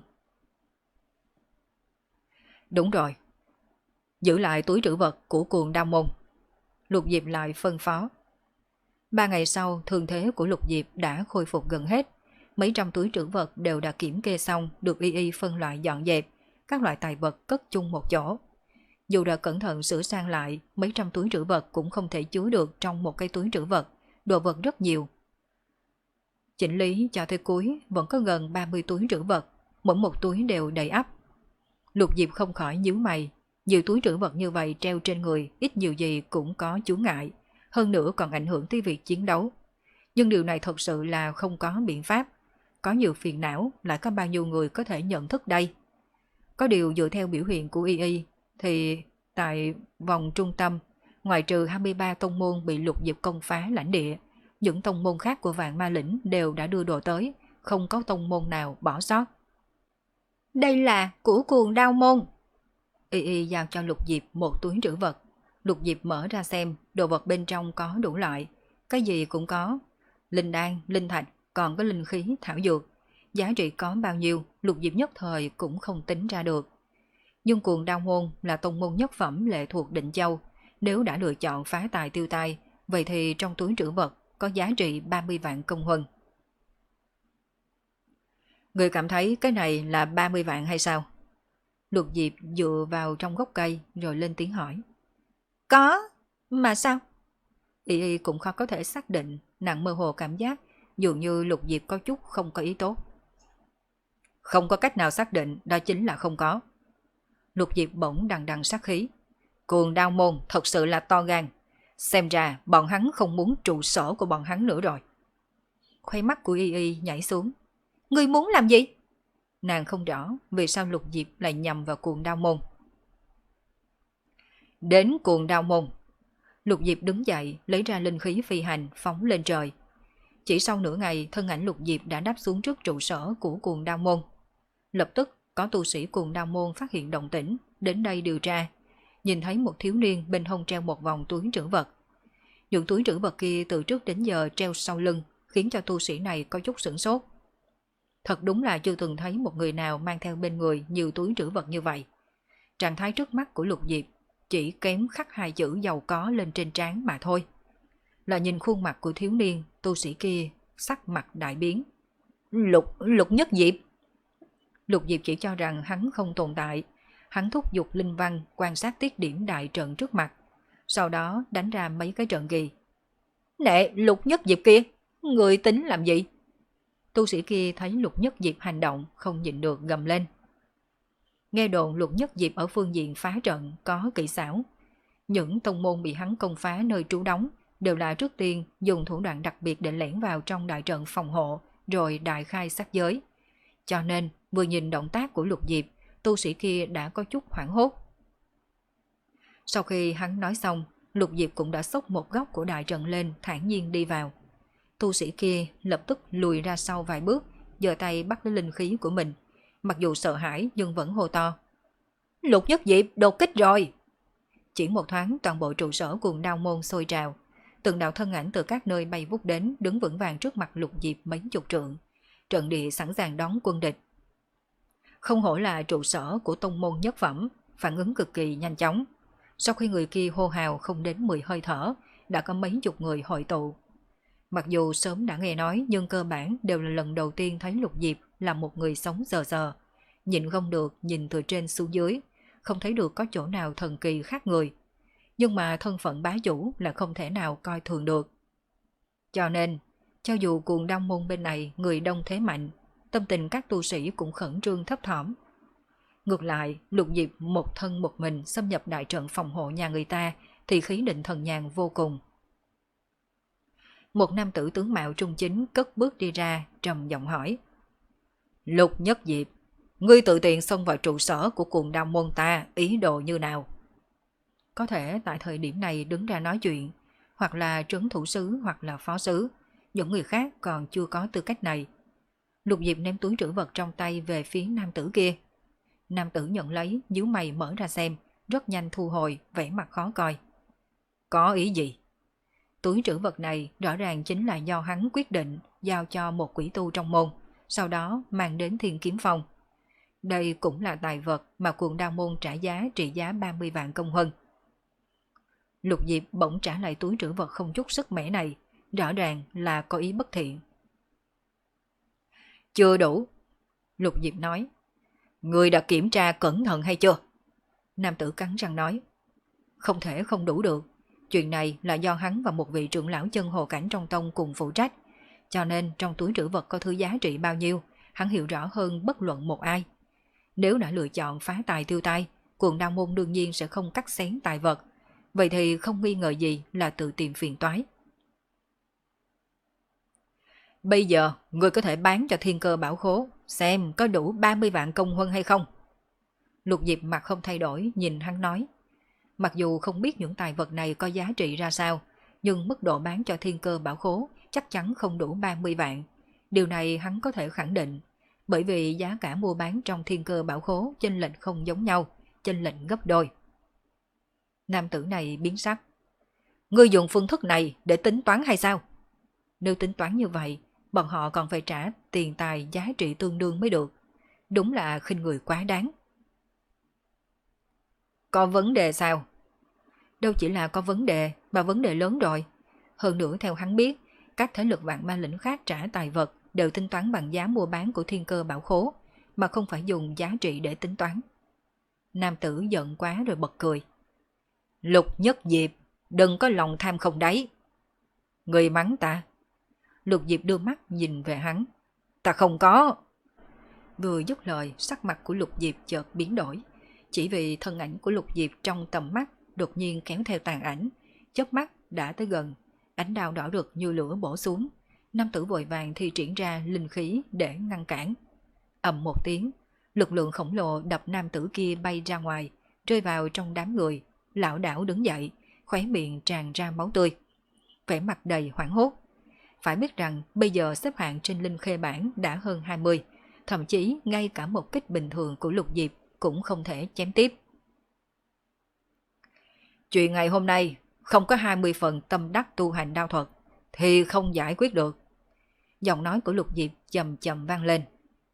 Đúng rồi, giữ lại túi trữ vật của Cuồng Đao Môn. Lục Diệp lại phân phó. Ba ngày sau, thương thế của Lục Diệp đã khôi phục gần hết. Mấy trăm túi trữ vật đều đã kiểm kê xong, được Y Y phân loại dọn dẹp, các loại tài vật cất chung một chỗ. Dù đã cẩn thận sửa sang lại, mấy trăm túi trữ vật cũng không thể chứa được trong một cái túi trữ vật, đồ vật rất nhiều. Chỉnh lý cho tới cuối vẫn có gần ba mươi túi trữ vật, mỗi một túi đều đầy ắp. Lục Diệp không khỏi nhíu mày, nhiều túi trữ vật như vậy treo trên người ít nhiều gì cũng có chướng ngại, hơn nữa còn ảnh hưởng tới việc chiến đấu. Nhưng điều này thật sự là không có biện pháp, có nhiều phiền não lại có bao nhiêu người có thể nhận thức đây. Có điều dựa theo biểu hiện của Y Y thì tại vòng trung tâm, ngoài trừ hai mươi ba tông môn bị Lục Diệp công phá lãnh địa, những tông môn khác của Vạn Ma Lĩnh đều đã đưa đồ tới, không có tông môn nào bỏ sót. Đây là của Cuồng Đao Môn. Y Y giao cho Lục Diệp một túi trữ vật. Lục Diệp mở ra xem, đồ vật bên trong có đủ loại, cái gì cũng có. Linh đan, linh thạch, còn có linh khí, thảo dược. giá trị có bao nhiêu, Lục Diệp nhất thời cũng không tính ra được. Nhưng Cuồng Đao Môn là tông môn nhất phẩm lệ thuộc Định Châu, nếu đã lựa chọn phá tài tiêu tai, vậy thì trong túi trữ vật có giá trị ba mươi vạn công huân. Người cảm thấy cái này là ba mươi vạn hay sao? Lục Diệp dựa vào trong gốc cây rồi lên tiếng hỏi. Có, mà sao? Y Y cũng khó có thể xác định, nặng mơ hồ cảm giác dường như Lục Diệp có chút không có ý tốt. Không có cách nào xác định, đó chính là không có. Lục Diệp bỗng đằng đằng sát khí. Cuồng Đao Môn thật sự là to gan. Xem ra bọn hắn không muốn trụ sở của bọn hắn nữa rồi. Khoai mắt của Y Y nhảy xuống. Ngươi muốn làm gì? Nàng không rõ vì sao Lục Diệp lại nhầm vào Cuồng Đao Môn. Đến Cuồng Đao Môn. Lục Diệp đứng dậy, lấy ra linh khí phi hành, phóng lên trời. Chỉ sau nửa ngày, thân ảnh Lục Diệp đã đáp xuống trước trụ sở của Cuồng Đao Môn. Lập tức có tu sĩ Cuồng Đao Môn phát hiện động tĩnh, đến đây điều tra. Nhìn thấy một thiếu niên bên hông treo một vòng túi trữ vật. Những túi trữ vật kia từ trước đến giờ treo sau lưng, khiến cho tu sĩ này có chút sửng sốt. Thật đúng là chưa từng thấy một người nào mang theo bên người nhiều túi trữ vật như vậy. Trạng thái trước mắt của Lục Diệp chỉ kém khắc hai chữ giàu có lên trên trán mà thôi. Là nhìn khuôn mặt của thiếu niên, tu sĩ kia sắc mặt đại biến. Lục, Lục Nhất Diệp. Lục Diệp chỉ cho rằng hắn không tồn tại. Hắn thúc giục linh văn quan sát tiết điểm đại trận trước mặt. Sau đó đánh ra mấy cái trận kỳ. Nè, Lục Nhất Diệp kia, người tính làm gì? Tu sĩ kia thấy Lục Nhất Diệp hành động không nhịn được gầm lên. Nghe đồn Lục Nhất Diệp ở phương diện phá trận có kỹ xảo. Những tông môn bị hắn công phá nơi trú đóng đều là trước tiên dùng thủ đoạn đặc biệt để lẻn vào trong đại trận phòng hộ rồi đại khai sát giới. Cho nên vừa nhìn động tác của Lục Diệp, tu sĩ kia đã có chút hoảng hốt. Sau khi hắn nói xong, Lục Diệp cũng đã xốc một góc của đại trận lên thản nhiên đi vào. Tu sĩ kia lập tức lùi ra sau vài bước, giơ tay bắt lấy linh khí của mình. Mặc dù sợ hãi nhưng vẫn hô to. Lục Nhất Diệp đột kích rồi! Chỉ một thoáng toàn bộ trụ sở Cuồng Đao Môn sôi trào. Từng đạo thân ảnh từ các nơi bay vút đến đứng vững vàng trước mặt Lục Diệp mấy chục trượng. Trận địa sẵn sàng đón quân địch. Không hổ là trụ sở của tông môn nhất phẩm, phản ứng cực kỳ nhanh chóng. Sau khi người kia hô hào không đến mười hơi thở, đã có mấy chục người hội tụ. Mặc dù sớm đã nghe nói nhưng cơ bản đều là lần đầu tiên thấy Lục Diệp là một người sống giờ giờ. Nhìn không được nhìn từ trên xuống dưới, không thấy được có chỗ nào thần kỳ khác người. Nhưng mà thân phận bá chủ là không thể nào coi thường được. Cho nên, cho dù Cuồng Đao Môn bên này người đông thế mạnh, tâm tình các tu sĩ cũng khẩn trương thấp thỏm. Ngược lại, Lục Diệp một thân một mình xâm nhập đại trận phòng hộ nhà người ta thì khí định thần nhàn vô cùng. Một nam tử tướng mạo trung chính cất bước đi ra, trầm giọng hỏi. Lục Nhất Diệp, ngươi tự tiện xông vào trụ sở của Cuồng Đao Môn ta, ý đồ như nào? Có thể tại thời điểm này đứng ra nói chuyện, hoặc là trấn thủ sứ hoặc là phó sứ, những người khác còn chưa có tư cách này. Lục Diệp ném túi trữ vật trong tay về phía nam tử kia. Nam tử nhận lấy, nhíu mày mở ra xem, rất nhanh thu hồi, vẻ mặt khó coi. Có ý gì? Túi trữ vật này rõ ràng chính là do hắn quyết định giao cho một quỷ tu trong môn, sau đó mang đến Thiên Kiếm Phong. Đây cũng là tài vật mà Cuồng Đao Môn trả giá trị giá ba mươi vạn công huân. Lục Diệp bỗng trả lại túi trữ vật không chút sức mẻ này, rõ ràng là có ý bất thiện. Chưa đủ. Lục Diệp nói. Người đã kiểm tra cẩn thận hay chưa? Nam tử cắn răng nói. Không thể không đủ được. Chuyện này là do hắn và một vị trưởng lão chân hồ cảnh trong tông cùng phụ trách. Cho nên trong túi trữ vật có thứ giá trị bao nhiêu, hắn hiểu rõ hơn bất luận một ai. Nếu đã lựa chọn phá tài tiêu tai, Cuồng Đao Môn đương nhiên sẽ không cắt xén tài vật. Vậy thì không nghi ngờ gì là tự tìm phiền toái. Bây giờ, người có thể bán cho Thiên Cơ Bảo Khố, xem có đủ ba mươi vạn công huân hay không. Lục Diệp mặt không thay đổi, nhìn hắn nói. Mặc dù không biết những tài vật này có giá trị ra sao, nhưng mức độ bán cho Thiên Cơ Bảo Khố chắc chắn không đủ ba mươi vạn. Điều này hắn có thể khẳng định, bởi vì giá cả mua bán trong Thiên Cơ Bảo Khố chênh lệch không giống nhau, chênh lệch gấp đôi. Nam tử này biến sắc. Ngươi dùng phương thức này để tính toán hay sao? Nếu tính toán như vậy, bọn họ còn phải trả tiền tài giá trị tương đương mới được. Đúng là khinh người quá đáng. Có vấn đề sao? Đâu chỉ là có vấn đề, mà vấn đề lớn rồi. Hơn nữa theo hắn biết, các thế lực vạn ma lĩnh khác trả tài vật đều tính toán bằng giá mua bán của thiên cơ bảo khố, mà không phải dùng giá trị để tính toán. Nam tử giận quá rồi bật cười. Lục Nhất Diệp, đừng có lòng tham không đáy. Người mắng ta. Lục Diệp đưa mắt nhìn về hắn. Ta không có. Vừa dứt lời, sắc mặt của Lục Diệp chợt biến đổi. Chỉ vì thân ảnh của Lục Diệp trong tầm mắt đột nhiên kéo theo tàn ảnh, chớp mắt đã tới gần, ánh đao đỏ rực như lửa bổ xuống. Nam tử vội vàng thi triển ra linh khí để ngăn cản. Ầm một tiếng, lực lượng khổng lồ đập nam tử kia bay ra ngoài, rơi vào trong đám người, lảo đảo đứng dậy, khóe miệng tràn ra máu tươi, vẻ mặt đầy hoảng hốt. Phải biết rằng bây giờ xếp hạng trên linh khê bảng đã hơn hai mươi, thậm chí ngay cả một kích bình thường của Lục Diệp cũng không thể chém tiếp. Chuyện ngày hôm nay không có hai mươi phần tâm đắc tu hành đao thuật thì không giải quyết được. Giọng nói của Lục Diệp chậm chậm vang lên.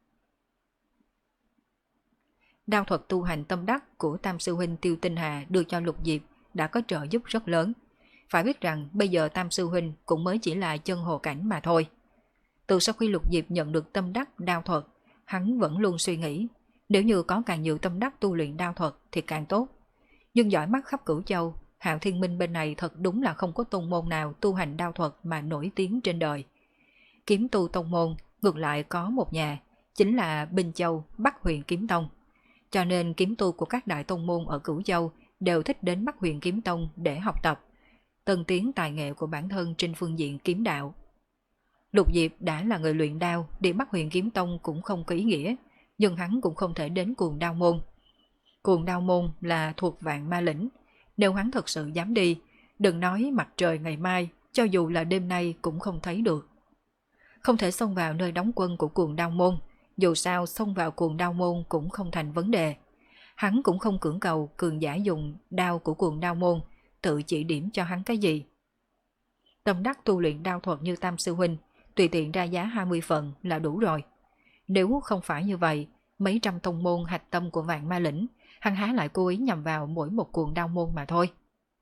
Đao thuật tu hành tâm đắc của Tam Sư Huynh Tiêu Tinh Hà đưa cho Lục Diệp đã có trợ giúp rất lớn. Phải biết rằng bây giờ Tam Sư Huynh cũng mới chỉ là chân hồ cảnh mà thôi. Từ sau khi Lục Diệp nhận được tâm đắc đao thuật, hắn vẫn luôn suy nghĩ, nếu như có càng nhiều tâm đắc tu luyện đao thuật thì càng tốt. Nhưng giỏi mắt khắp Cửu Châu, Hạo Thiên Minh bên này thật đúng là không có tông môn nào tu hành đao thuật mà nổi tiếng trên đời. Kiếm tu tông môn ngược lại có một nhà, chính là Bình Châu Bắc Huyền Kiếm Tông. Cho nên kiếm tu của các đại tông môn ở Cửu Châu đều thích đến Bắc Huyền Kiếm Tông để học tập, tân tiến tài nghệ của bản thân trên phương diện kiếm đạo. Lục Diệp đã là người luyện đao, đi Bắc Huyền Kiếm Tông cũng không có ý nghĩa, nhưng hắn cũng không thể đến Cuồng Đao Môn. Cuồng Đao Môn là thuộc vạn ma lĩnh, nếu hắn thật sự dám đi, đừng nói mặt trời ngày mai, cho dù là đêm nay cũng không thấy được. Không thể xông vào nơi đóng quân của Cuồng Đao Môn, dù sao xông vào Cuồng Đao Môn cũng không thành vấn đề. Hắn cũng không cưỡng cầu cường giả dùng đao của Cuồng Đao Môn tự chỉ điểm cho hắn cái gì. Tâm đắc tu luyện đao thuật như Tam Sư Huynh, tùy tiện ra giá hai mươi phần là đủ rồi. Nếu không phải như vậy, mấy trăm tông môn hạch tâm của vạn ma lĩnh, hắn há lại cố ý nhằm vào mỗi một Cuồng Đao Môn mà thôi.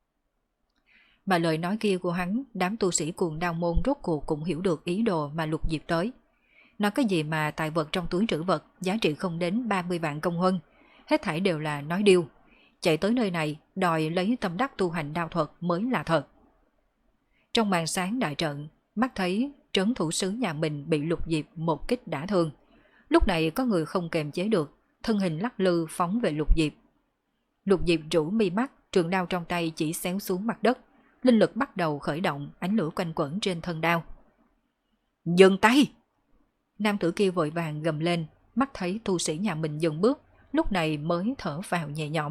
Mà lời nói kia của hắn, đám tu sĩ Cuồng Đao Môn rốt cuộc cũng hiểu được ý đồ mà Lục Diệp tới. Nói cái gì mà tài vật trong túi trữ vật giá trị không đến ba mươi vạn công huân, hết thảy đều là nói điêu. Chạy tới nơi này đòi lấy tâm đắc tu hành đao thuật mới là thật. Trong màn sáng đại trận, mắt thấy trấn thủ sứ nhà mình bị Lục Diệp một kích đả thương. Lúc này có người không kềm chế được, thân hình lắc lư phóng về Lục Diệp. Lục Diệp rũ mi mắt, trường đao trong tay chỉ xéo xuống mặt đất, linh lực bắt đầu khởi động, ánh lửa quanh quẩn trên thân đao. Dừng tay! Nam tử kia vội vàng gầm lên, mắt thấy tu sĩ nhà mình dừng bước, lúc này mới thở vào nhẹ nhõm.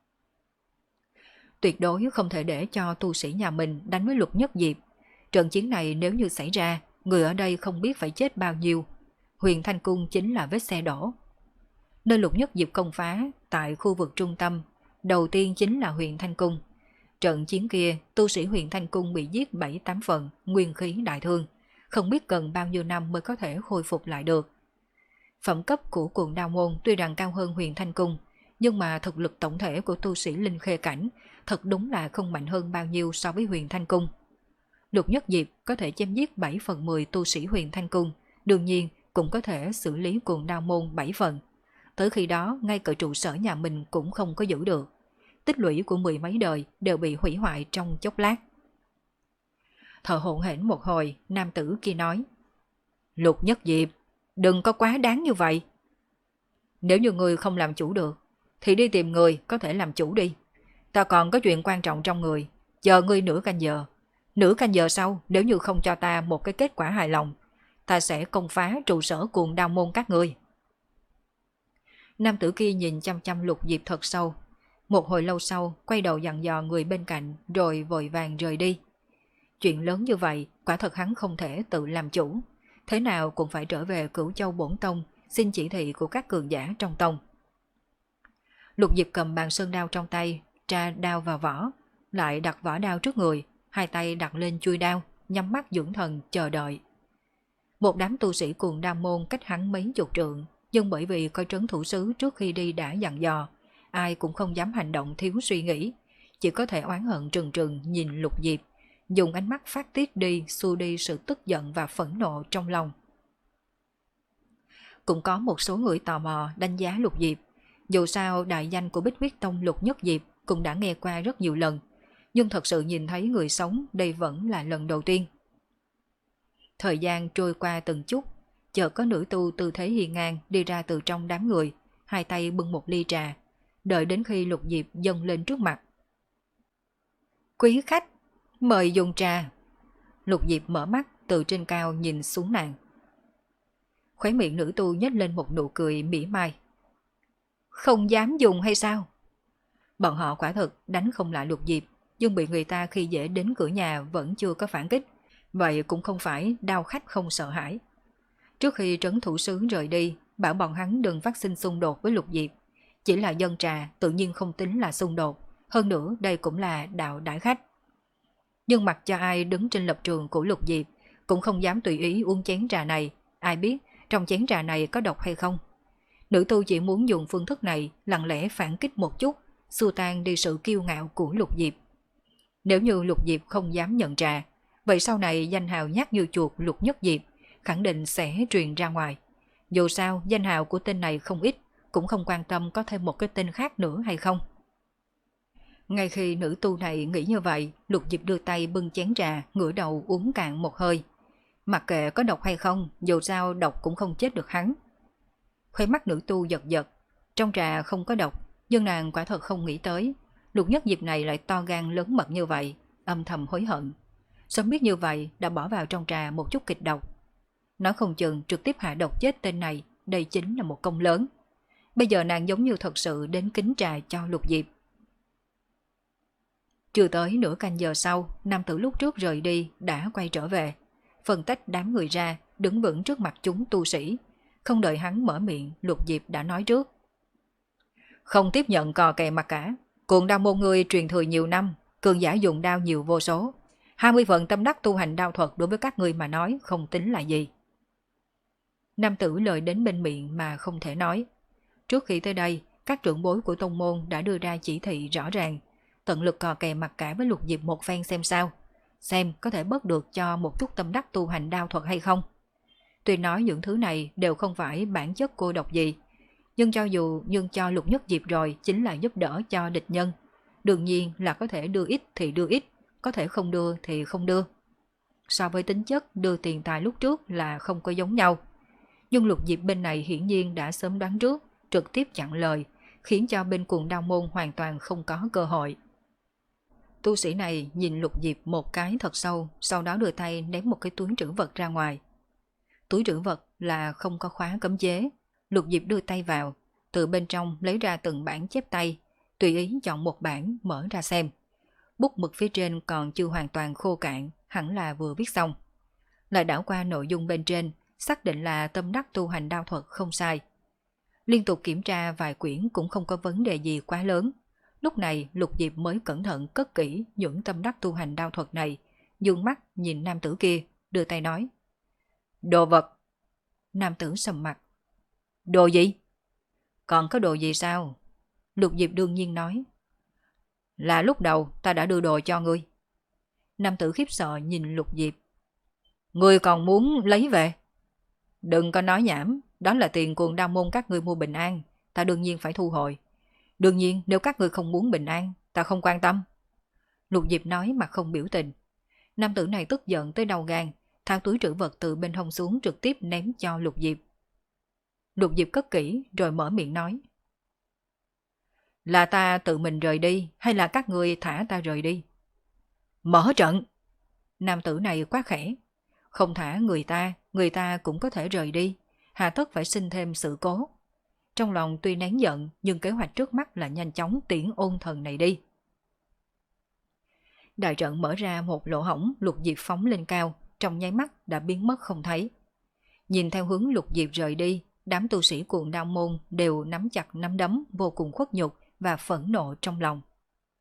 Tuyệt đối không thể để cho tu sĩ nhà mình đánh với Lục Nhất Diệp. Trận chiến này nếu như xảy ra, người ở đây không biết phải chết bao nhiêu. Huyền Thanh Cung chính là vết xe đổ. Nơi Lục Nhất Diệp công phá tại khu vực trung tâm, đầu tiên chính là Huyền Thanh Cung. Trận chiến kia, tu sĩ Huyền Thanh Cung bị giết bảy tám phần, nguyên khí đại thương, không biết cần bao nhiêu năm mới có thể khôi phục lại được. Phẩm cấp của Cuồng Đao Môn tuy rằng cao hơn Huyền Thanh Cung, nhưng mà thực lực tổng thể của tu sĩ linh khê cảnh thật đúng là không mạnh hơn bao nhiêu so với Huyền Thanh Cung. Lục Nhất Diệp có thể chém giết bảy phần mười tu sĩ Huyền Thanh Cung, đương nhiên cũng có thể xử lý Cuồng Đao Môn bảy phần. Tới khi đó ngay cả trụ sở nhà mình cũng không có giữ được. Tích lũy của mười mấy đời đều bị hủy hoại trong chốc lát. Thở hổn hển một hồi, nam tử kia nói: Lục Nhất Diệp, đừng có quá đáng như vậy. Nếu như người không làm chủ được, thì đi tìm người có thể làm chủ đi. Ta còn có chuyện quan trọng trong người, chờ ngươi nửa canh giờ. Nửa canh giờ sau, nếu như không cho ta một cái kết quả hài lòng, ta sẽ công phá trụ sở Cuồng Đao Môn các ngươi. Nam tử kia nhìn chăm chăm Lục Diệp thật sâu. Một hồi lâu sau, quay đầu dặn dò người bên cạnh rồi vội vàng rời đi. Chuyện lớn như vậy, quả thật hắn không thể tự làm chủ. Thế nào cũng phải trở về Cửu Châu Bổn Tông, xin chỉ thị của các cường giả trong tông. Lục Diệp cầm bàn sơn đao trong tay, tra đao vào vỏ, lại đặt vỏ đao trước người, hai tay đặt lên chuôi đao, nhắm mắt dưỡng thần chờ đợi. Một đám tu sĩ cuồng đa môn cách hắn mấy chục trượng, nhưng bởi vì coi trấn thủ sứ trước khi đi đã dặn dò, ai cũng không dám hành động thiếu suy nghĩ, chỉ có thể oán hận trừng trừng nhìn Lục Diệp, dùng ánh mắt phát tiết đi xua đi sự tức giận và phẫn nộ trong lòng. Cũng có một số người tò mò đánh giá Lục Diệp, dù sao đại danh của Bích Huyết Tông Lục Nhất Diệp cũng đã nghe qua rất nhiều lần, nhưng thật sự nhìn thấy người sống đây vẫn là lần đầu tiên. Thời gian trôi qua từng chút, chợt có nữ tu tư thế hiên ngang đi ra từ trong đám người, hai tay bưng một ly trà, đợi đến khi Lục Diệp dâng lên trước mặt. Quý khách, mời dùng trà. Lục Diệp mở mắt từ trên cao nhìn xuống nàng. Khóe miệng nữ tu nhếch lên một nụ cười mỉa mai. Không dám dùng hay sao? Bọn họ quả thực đánh không lại Lục Diệp, nhưng bị người ta khi dễ đến cửa nhà vẫn chưa có phản kích, vậy cũng không phải đao khách không sợ hãi. Trước khi trấn thủ sứ rời đi, bảo bọn hắn đừng phát sinh xung đột với Lục Diệp. Chỉ là dân trà tự nhiên không tính là xung đột, hơn nữa đây cũng là đạo đãi khách. Nhưng mặc cho ai đứng trên lập trường của Lục Diệp, cũng không dám tùy ý uống chén trà này, ai biết trong chén trà này có độc hay không. Nữ tu chỉ muốn dùng phương thức này lặng lẽ phản kích một chút, xua tan đi sự kiêu ngạo của Lục Diệp. Nếu như Lục Diệp không dám nhận trà, vậy sau này danh hào nhát như chuột Lục Nhất Diệp khẳng định sẽ truyền ra ngoài. Dù sao danh hào của tên này không ít, cũng không quan tâm có thêm một cái tên khác nữa hay không. Ngay khi nữ tu này nghĩ như vậy, Lục Diệp đưa tay bưng chén trà, ngửa đầu uống cạn một hơi. Mặc kệ có độc hay không, dù sao độc cũng không chết được hắn. Khóe mắt nữ tu giật giật, trong trà không có độc, nhưng nàng quả thật không nghĩ tới Lục Nhất Diệp này lại to gan lớn mật như vậy, âm thầm hối hận. Sớm biết như vậy đã bỏ vào trong trà một chút kịch độc. Nói không chừng trực tiếp hạ độc chết tên này, đây chính là một công lớn. Bây giờ nàng giống như thật sự đến kính trà cho Lục Diệp. Chưa tới nửa canh giờ sau, nam tử lúc trước rời đi đã quay trở về, phân tách đám người ra, đứng vững trước mặt chúng tu sĩ. Không đợi hắn mở miệng, Lục Diệp đã nói trước. Không tiếp nhận cò kè mặt cả, cuồng đao môn người truyền thừa nhiều năm, cường giả dùng đao nhiều vô số. hai mươi phần tâm đắc tu hành đao thuật đối với các ngươi mà nói không tính là gì. Nam tử lời đến bên miệng mà không thể nói. Trước khi tới đây, các trưởng bối của tông môn đã đưa ra chỉ thị rõ ràng, tận lực cò kè mặt cả với Lục Diệp một phen xem sao, xem có thể bớt được cho một chút tâm đắc tu hành đao thuật hay không. Tuy nói những thứ này đều không phải bản chất cô độc gì, nhưng cho dù nhưng cho Lục Nhất Diệp rồi chính là giúp đỡ cho địch nhân. Đương nhiên là có thể đưa ít thì đưa ít, có thể không đưa thì không đưa. So với tính chất đưa tiền tài lúc trước là không có giống nhau. Nhưng Lục Diệp bên này hiển nhiên đã sớm đoán trước, trực tiếp chặn lời, khiến cho bên cuồng đao môn hoàn toàn không có cơ hội. Tu sĩ này nhìn Lục Diệp một cái thật sâu, sau đó đưa tay ném một cái túi trữ vật ra ngoài. Túi trữ vật là không có khóa cấm chế. Lục Diệp đưa tay vào, từ bên trong lấy ra từng bản chép tay, tùy ý chọn một bản mở ra xem. Bút mực phía trên còn chưa hoàn toàn khô cạn, hẳn là vừa viết xong. Lại đảo qua nội dung bên trên, xác định là tâm đắc tu hành đao thuật không sai. Liên tục kiểm tra vài quyển cũng không có vấn đề gì quá lớn. Lúc này Lục Diệp mới cẩn thận cất kỹ những tâm đắc tu hành đao thuật này, dương mắt nhìn nam tử kia, đưa tay nói. Đồ vật. Nam tử sầm mặt. Đồ gì? Còn có đồ gì sao? Lục Diệp đương nhiên nói. Là lúc đầu ta đã đưa đồ cho ngươi. Nam tử khiếp sợ nhìn Lục Diệp. Ngươi còn muốn lấy về? Đừng có nói nhảm, đó là tiền cuồng đao môn các ngươi mua bình an, ta đương nhiên phải thu hồi. Đương nhiên nếu các ngươi không muốn bình an, ta không quan tâm. Lục Diệp nói mà không biểu tình. Nam tử này tức giận tới đầu gan, tháo túi trữ vật từ bên hông xuống trực tiếp ném cho Lục Diệp. Lục Diệp cất kỹ rồi mở miệng nói. Là ta tự mình rời đi hay là các ngươi thả ta rời đi? Mở trận! Nam tử này quá khẽ. Không thả người ta, người ta cũng có thể rời đi, hà tất phải sinh thêm sự cố. Trong lòng tuy nén giận nhưng kế hoạch trước mắt là nhanh chóng tiễn ôn thần này đi. Đại trận mở ra một lỗ hổng, Lục Diệp phóng lên cao, trong nháy mắt đã biến mất không thấy. Nhìn theo hướng Lục Diệp rời đi, đám tu sĩ cuồng đao môn đều nắm chặt nắm đấm, vô cùng khuất nhục và phẫn nộ trong lòng.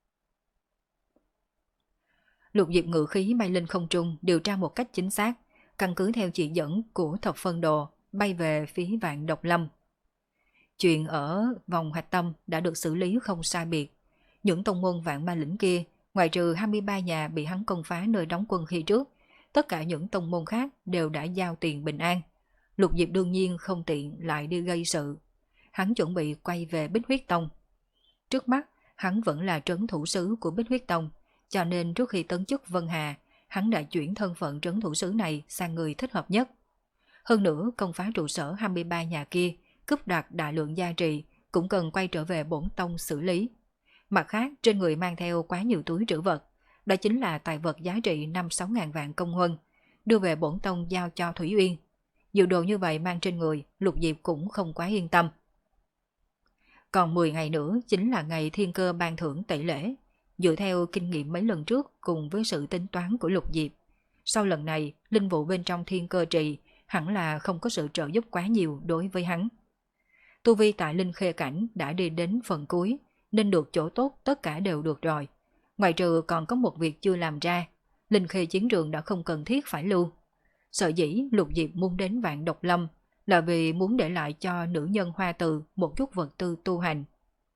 Lục Diệp ngự khí bay lên không trung, điều tra một cách chính xác, căn cứ theo chỉ dẫn của thập phân đồ, bay về phía Vạn Độc Lâm. Chuyện ở vòng hạch tâm đã được xử lý không sai biệt. Những tông môn Vạn Ma Lĩnh kia, ngoại trừ hai mươi ba nhà bị hắn công phá nơi đóng quân khi trước, tất cả những tông môn khác đều đã giao tiền bình an. Lục Diệp đương nhiên không tiện lại đi gây sự. Hắn chuẩn bị quay về Bích Huyết Tông. Trước mắt, hắn vẫn là trấn thủ sứ của Bích Huyết Tông, cho nên trước khi tấn chức Vân Hà, hắn đã chuyển thân phận trấn thủ sứ này sang người thích hợp nhất. Hơn nữa, công phá trụ sở hai mươi ba nhà kia, cướp đoạt đại lượng gia trị, cũng cần quay trở về bổn tông xử lý. Mặt khác, trên người mang theo quá nhiều túi trữ vật, đó chính là tài vật giá trị năm sáu ngàn vạn công huân, đưa về bổn tông giao cho Thủy Uyên. Nhiều đồ như vậy mang trên người, Lục Diệp cũng không quá yên tâm. Còn mười ngày nữa chính là ngày thiên cơ ban thưởng tẩy lễ. Dựa theo kinh nghiệm mấy lần trước cùng với sự tính toán của Lục Diệp, sau lần này, linh vụ bên trong thiên cơ trì hẳn là không có sự trợ giúp quá nhiều đối với hắn. Tu vi tại Linh Khê Cảnh đã đi đến phần cuối, nên được chỗ tốt tất cả đều được rồi. Ngoài trừ còn có một việc chưa làm ra, Linh Khê chiến trường đã không cần thiết phải lưu. Sở dĩ Lục Diệp muốn đến Vạn Độc Lâm là vì muốn để lại cho nữ nhân Hoa Từ một chút vật tư tu hành.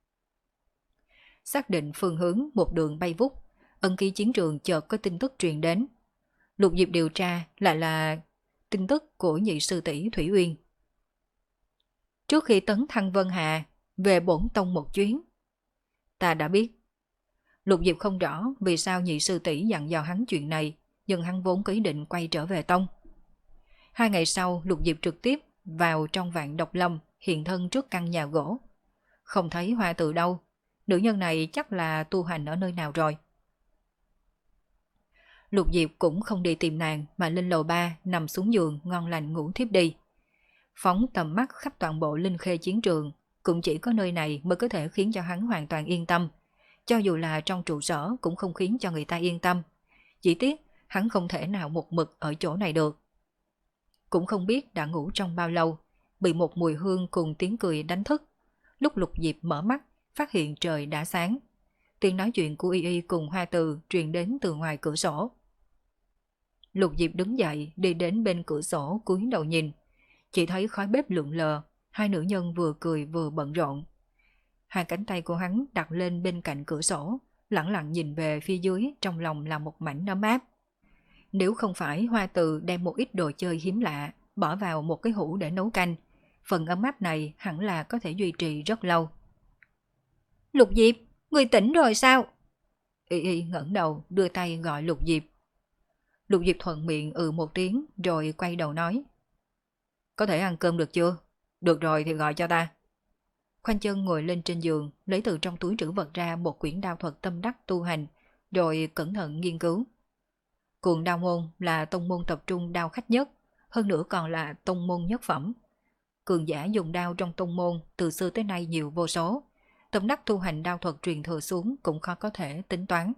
Xác định phương hướng một đường bay vút, ân ký chiến trường chợt có tin tức truyền đến. Lục Diệp điều tra lại là tin tức của nhị sư tỷ Thủy Uyên. Trước khi tấn thăng Vân Hà, về bổn tông một chuyến. Ta đã biết. Lục Diệp không rõ vì sao nhị sư tỷ dặn dò hắn chuyện này, nhưng hắn vốn có ý định quay trở về tông. Hai ngày sau, Lục Diệp trực tiếp vào trong Vạn Độc Lâm, hiện thân trước căn nhà gỗ. Không thấy Hoa Từ đâu, nữ nhân này chắc là tu hành ở nơi nào rồi. Lục Diệp cũng không đi tìm nàng mà lên lầu ba nằm xuống giường ngon lành ngủ thiếp đi. Phóng tầm mắt khắp toàn bộ Linh Khê chiến trường, cũng chỉ có nơi này mới có thể khiến cho hắn hoàn toàn yên tâm. Cho dù là trong trụ sở cũng không khiến cho người ta yên tâm. Chỉ tiếc hắn không thể nào một mực ở chỗ này được. Cũng không biết đã ngủ trong bao lâu, bị một mùi hương cùng tiếng cười đánh thức. Lúc Lục Diệp mở mắt, phát hiện trời đã sáng. Tiếng nói chuyện của Y Y cùng Hoa Từ truyền đến từ ngoài cửa sổ. Lục Diệp đứng dậy đi đến bên cửa sổ cúi đầu nhìn. Chỉ thấy khói bếp lượn lờ, hai nữ nhân vừa cười vừa bận rộn. Hai cánh tay của hắn đặt lên bên cạnh cửa sổ, lẳng lặng nhìn về phía dưới, trong lòng là một mảnh ấm áp. Nếu không phải Hoa Từ đem một ít đồ chơi hiếm lạ bỏ vào một cái hũ để nấu canh, phần ấm áp này hẳn là có thể duy trì rất lâu. Lục Diệp, người tỉnh rồi sao? Y Y ngẩng đầu đưa tay gọi Lục Diệp. Lục Diệp thuận miệng ừ một tiếng rồi quay đầu nói. Có thể ăn cơm được chưa? Được rồi thì gọi cho ta. Khoanh chân ngồi lên trên giường, lấy từ trong túi trữ vật ra một quyển đao thuật tâm đắc tu hành, rồi cẩn thận nghiên cứu. Cuồng đao môn là tông môn tập trung đao khách nhất, hơn nữa còn là tông môn nhất phẩm. Cường giả dùng đao trong tông môn từ xưa tới nay nhiều vô số, tâm đắc tu hành đao thuật truyền thừa xuống cũng khó có thể tính toán.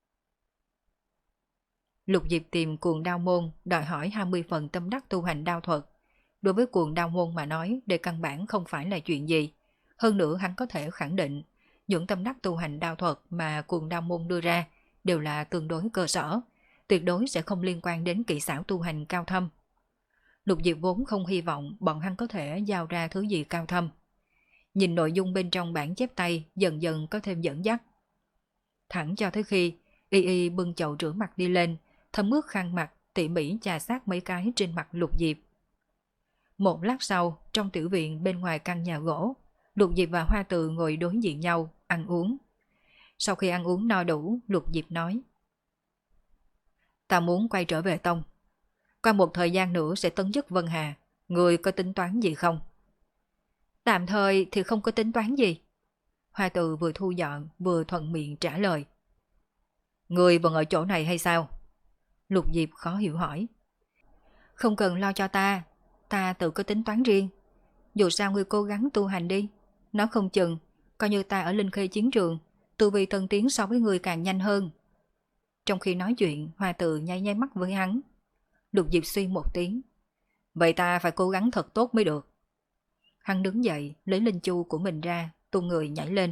Lục Diệp tìm cuồng đao môn đòi hỏi hai mươi phần tâm đắc tu hành đao thuật. Đối với cuồng đao môn mà nói, đây căn bản không phải là chuyện gì. Hơn nữa hắn có thể khẳng định, những tâm đắc tu hành đao thuật mà cuồng đao môn đưa ra đều là tương đối cơ sở, tuyệt đối sẽ không liên quan đến kỹ xảo tu hành cao thâm. Lục Diệp vốn không hy vọng bọn hắn có thể giao ra thứ gì cao thâm. Nhìn nội dung bên trong bản chép tay dần dần có thêm dẫn dắt. Thẳng cho tới khi Y Y bưng chậu rửa mặt đi lên, thấm ướt khăn mặt, tỉ mỉ chà sát mấy cái trên mặt Lục Diệp. Một lát sau, trong tiểu viện bên ngoài căn nhà gỗ, Lục Diệp và Hoa Từ ngồi đối diện nhau, ăn uống. Sau khi ăn uống no đủ, Lục Diệp nói. Ta muốn quay trở về tông. Qua một thời gian nữa sẽ tấn chức Vân Hà, người có tính toán gì không? Tạm thời thì không có tính toán gì. Hoa Từ vừa thu dọn vừa thuận miệng trả lời. Người vẫn ở chỗ này hay sao? Lục Diệp khó hiểu hỏi. Không cần lo cho ta, ta tự có tính toán riêng. Dù sao ngươi cố gắng tu hành đi. Nó không chừng, coi như ta ở Linh Khê chiến trường, tu vi tân tiến so với người càng nhanh hơn. Trong khi nói chuyện, Hoa Từ nháy nháy mắt với hắn. Lục Diệp suy một tiếng. Vậy ta phải cố gắng thật tốt mới được. Hắn đứng dậy, lấy linh chu của mình ra, tung người nhảy lên.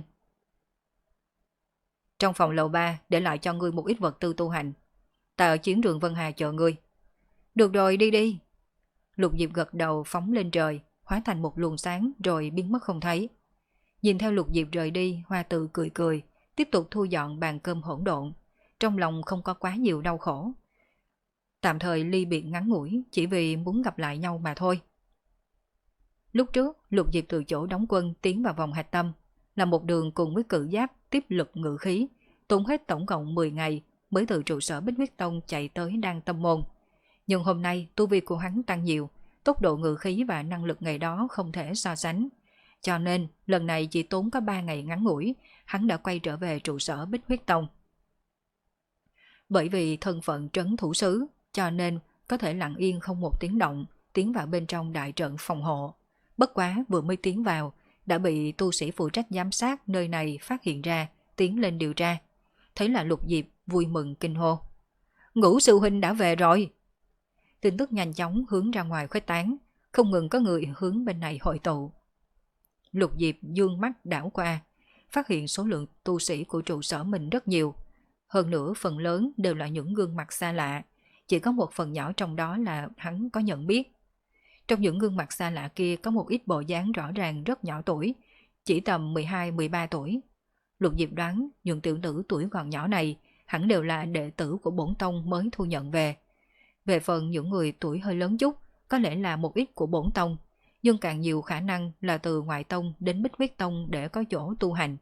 Trong phòng lầu ba để lại cho ngươi một ít vật tư tu hành. Ta ở chiến trường Vân Hà chờ ngươi. Được rồi, đi đi. Lục Diệp gật đầu phóng lên trời, hóa thành một luồng sáng rồi biến mất không thấy. Nhìn theo Lục Diệp rời đi, Hoa Tự cười cười, tiếp tục thu dọn bàn cơm hỗn độn. Trong lòng không có quá nhiều đau khổ. Tạm thời ly biệt ngắn ngủi chỉ vì muốn gặp lại nhau mà thôi. Lúc trước, Lục Diệp từ chỗ đóng quân tiến vào vòng hạch tâm, là một đường cùng với cự giáp tiếp lực ngự khí, tốn hết tổng cộng mười ngày mới từ trụ sở Bích Huyết Tông chạy tới Đan Tâm Môn. Nhưng hôm nay tu vi của hắn tăng nhiều, tốc độ ngự khí và năng lực ngày đó không thể so sánh. Cho nên lần này chỉ tốn có ba ngày ngắn ngủi, hắn đã quay trở về trụ sở Bích Huyết Tông. Bởi vì thân phận trấn thủ sứ, cho nên có thể lặng yên không một tiếng động tiến vào bên trong đại trận phòng hộ. Bất quá vừa mới tiến vào, đã bị tu sĩ phụ trách giám sát nơi này phát hiện ra, tiến lên điều tra. Thấy là Lục Diệp vui mừng kinh hô. Ngũ sư huynh đã về rồi. Tin tức nhanh chóng hướng ra ngoài khuếch tán, không ngừng có người hướng bên này hội tụ. Lục Diệp dương mắt đảo qua, phát hiện số lượng tu sĩ của trụ sở mình rất nhiều. Hơn nữa phần lớn đều là những gương mặt xa lạ, chỉ có một phần nhỏ trong đó là hắn có nhận biết. Trong những gương mặt xa lạ kia có một ít bộ dáng rõ ràng rất nhỏ tuổi, chỉ tầm mười hai mười ba tuổi. Lục Diệp đoán những tiểu nữ tuổi còn nhỏ này hẳn đều là đệ tử của bổn tông mới thu nhận về. Về phần những người tuổi hơi lớn chút, có lẽ là một ít của bổn tông, nhưng càng nhiều khả năng là từ ngoại tông đến Bích Huyết Tông để có chỗ tu hành.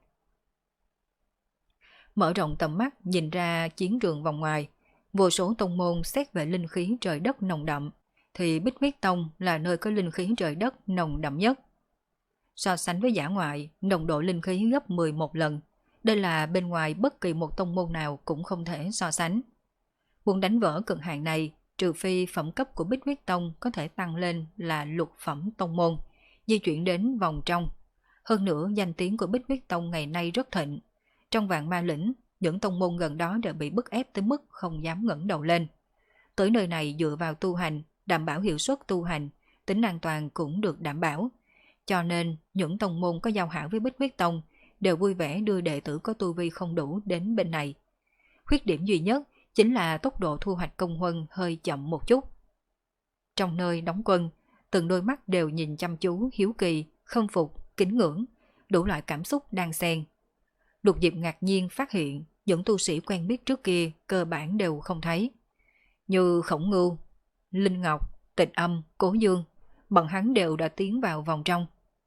Mở rộng tầm mắt nhìn ra chiến trường vòng ngoài, vô số tông môn xét về linh khí trời đất nồng đậm, thì Bích Huyết Tông là nơi có linh khí trời đất nồng đậm nhất. So sánh với dã ngoại, nồng độ linh khí gấp mười một lần, đây là bên ngoài bất kỳ một tông môn nào cũng không thể so sánh. Muốn đánh vỡ cực hạn này, trừ phi phẩm cấp của Bích Huyết Tông có thể tăng lên là lục phẩm tông môn, di chuyển đến vòng trong. Hơn nữa danh tiếng của Bích Huyết Tông ngày nay rất thịnh. Trong vạn ma lĩnh, những tông môn gần đó đều bị bức ép tới mức không dám ngẩng đầu lên. Tới nơi này dựa vào tu hành, đảm bảo hiệu suất tu hành, tính an toàn cũng được đảm bảo. Cho nên, những tông môn có giao hảo với Bích Huyết Tông đều vui vẻ đưa đệ tử có tu vi không đủ đến bên này. Khuyết điểm duy nhất chính là tốc độ thu hoạch công huân hơi chậm một chút. Trong nơi đóng quân, từng đôi mắt đều nhìn chăm chú, hiếu kỳ, khâm phục, kính ngưỡng, đủ loại cảm xúc đang xen. Lục Diệp ngạc nhiên phát hiện những tu sĩ quen biết trước kia cơ bản đều không thấy. Như Khổng Ngưu, Linh Ngọc, Tịch Âm, Cố Dương, bọn hắn đều đã tiến vào vòng trong.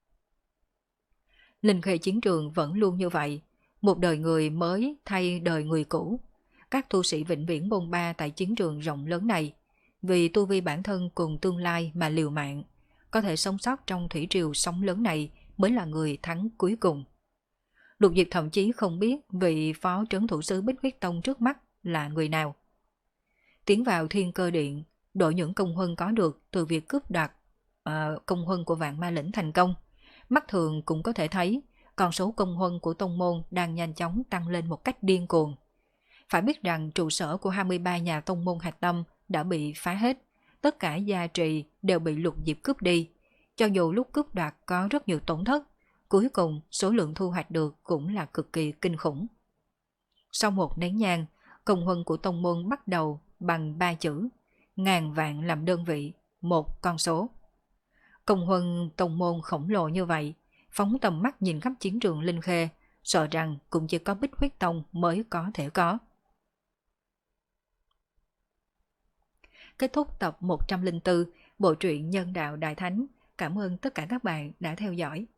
Linh khí chiến trường vẫn luôn như vậy, một đời người mới thay đời người cũ. Các tu sĩ vĩnh viễn bôn ba tại chiến trường rộng lớn này, vì tu vi bản thân cùng tương lai mà liều mạng, có thể sống sót trong thủy triều sóng lớn này mới là người thắng cuối cùng. Lục Diệp thậm chí không biết vị phó trấn thủ sứ Bích Huyết Tông trước mắt là người nào. Tiến vào Thiên Cơ Điện, đội những công huân có được từ việc cướp đoạt uh, công huân của vạn ma lĩnh thành công, mắt thường cũng có thể thấy con số công huân của tông môn đang nhanh chóng tăng lên một cách điên cuồng. Phải biết rằng trụ sở của hai mươi ba nhà tông môn hạch tâm đã bị phá hết, tất cả gia trì đều bị Lục Diệp cướp đi. Cho dù lúc cướp đoạt có rất nhiều tổn thất, cuối cùng số lượng thu hoạch được cũng là cực kỳ kinh khủng. Sau một nén nhang, công huân của tông môn bắt đầu bằng ba chữ, ngàn vạn làm đơn vị, một con số. Công huân tông môn khổng lồ như vậy, phóng tầm mắt nhìn khắp chiến trường Linh Khê, sợ rằng cũng chỉ có Bích Huyết Tông mới có thể có. Kết thúc tập một trăm lẻ bốn bộ truyện Nhân Đạo Đại Thánh. Cảm ơn tất cả các bạn đã theo dõi.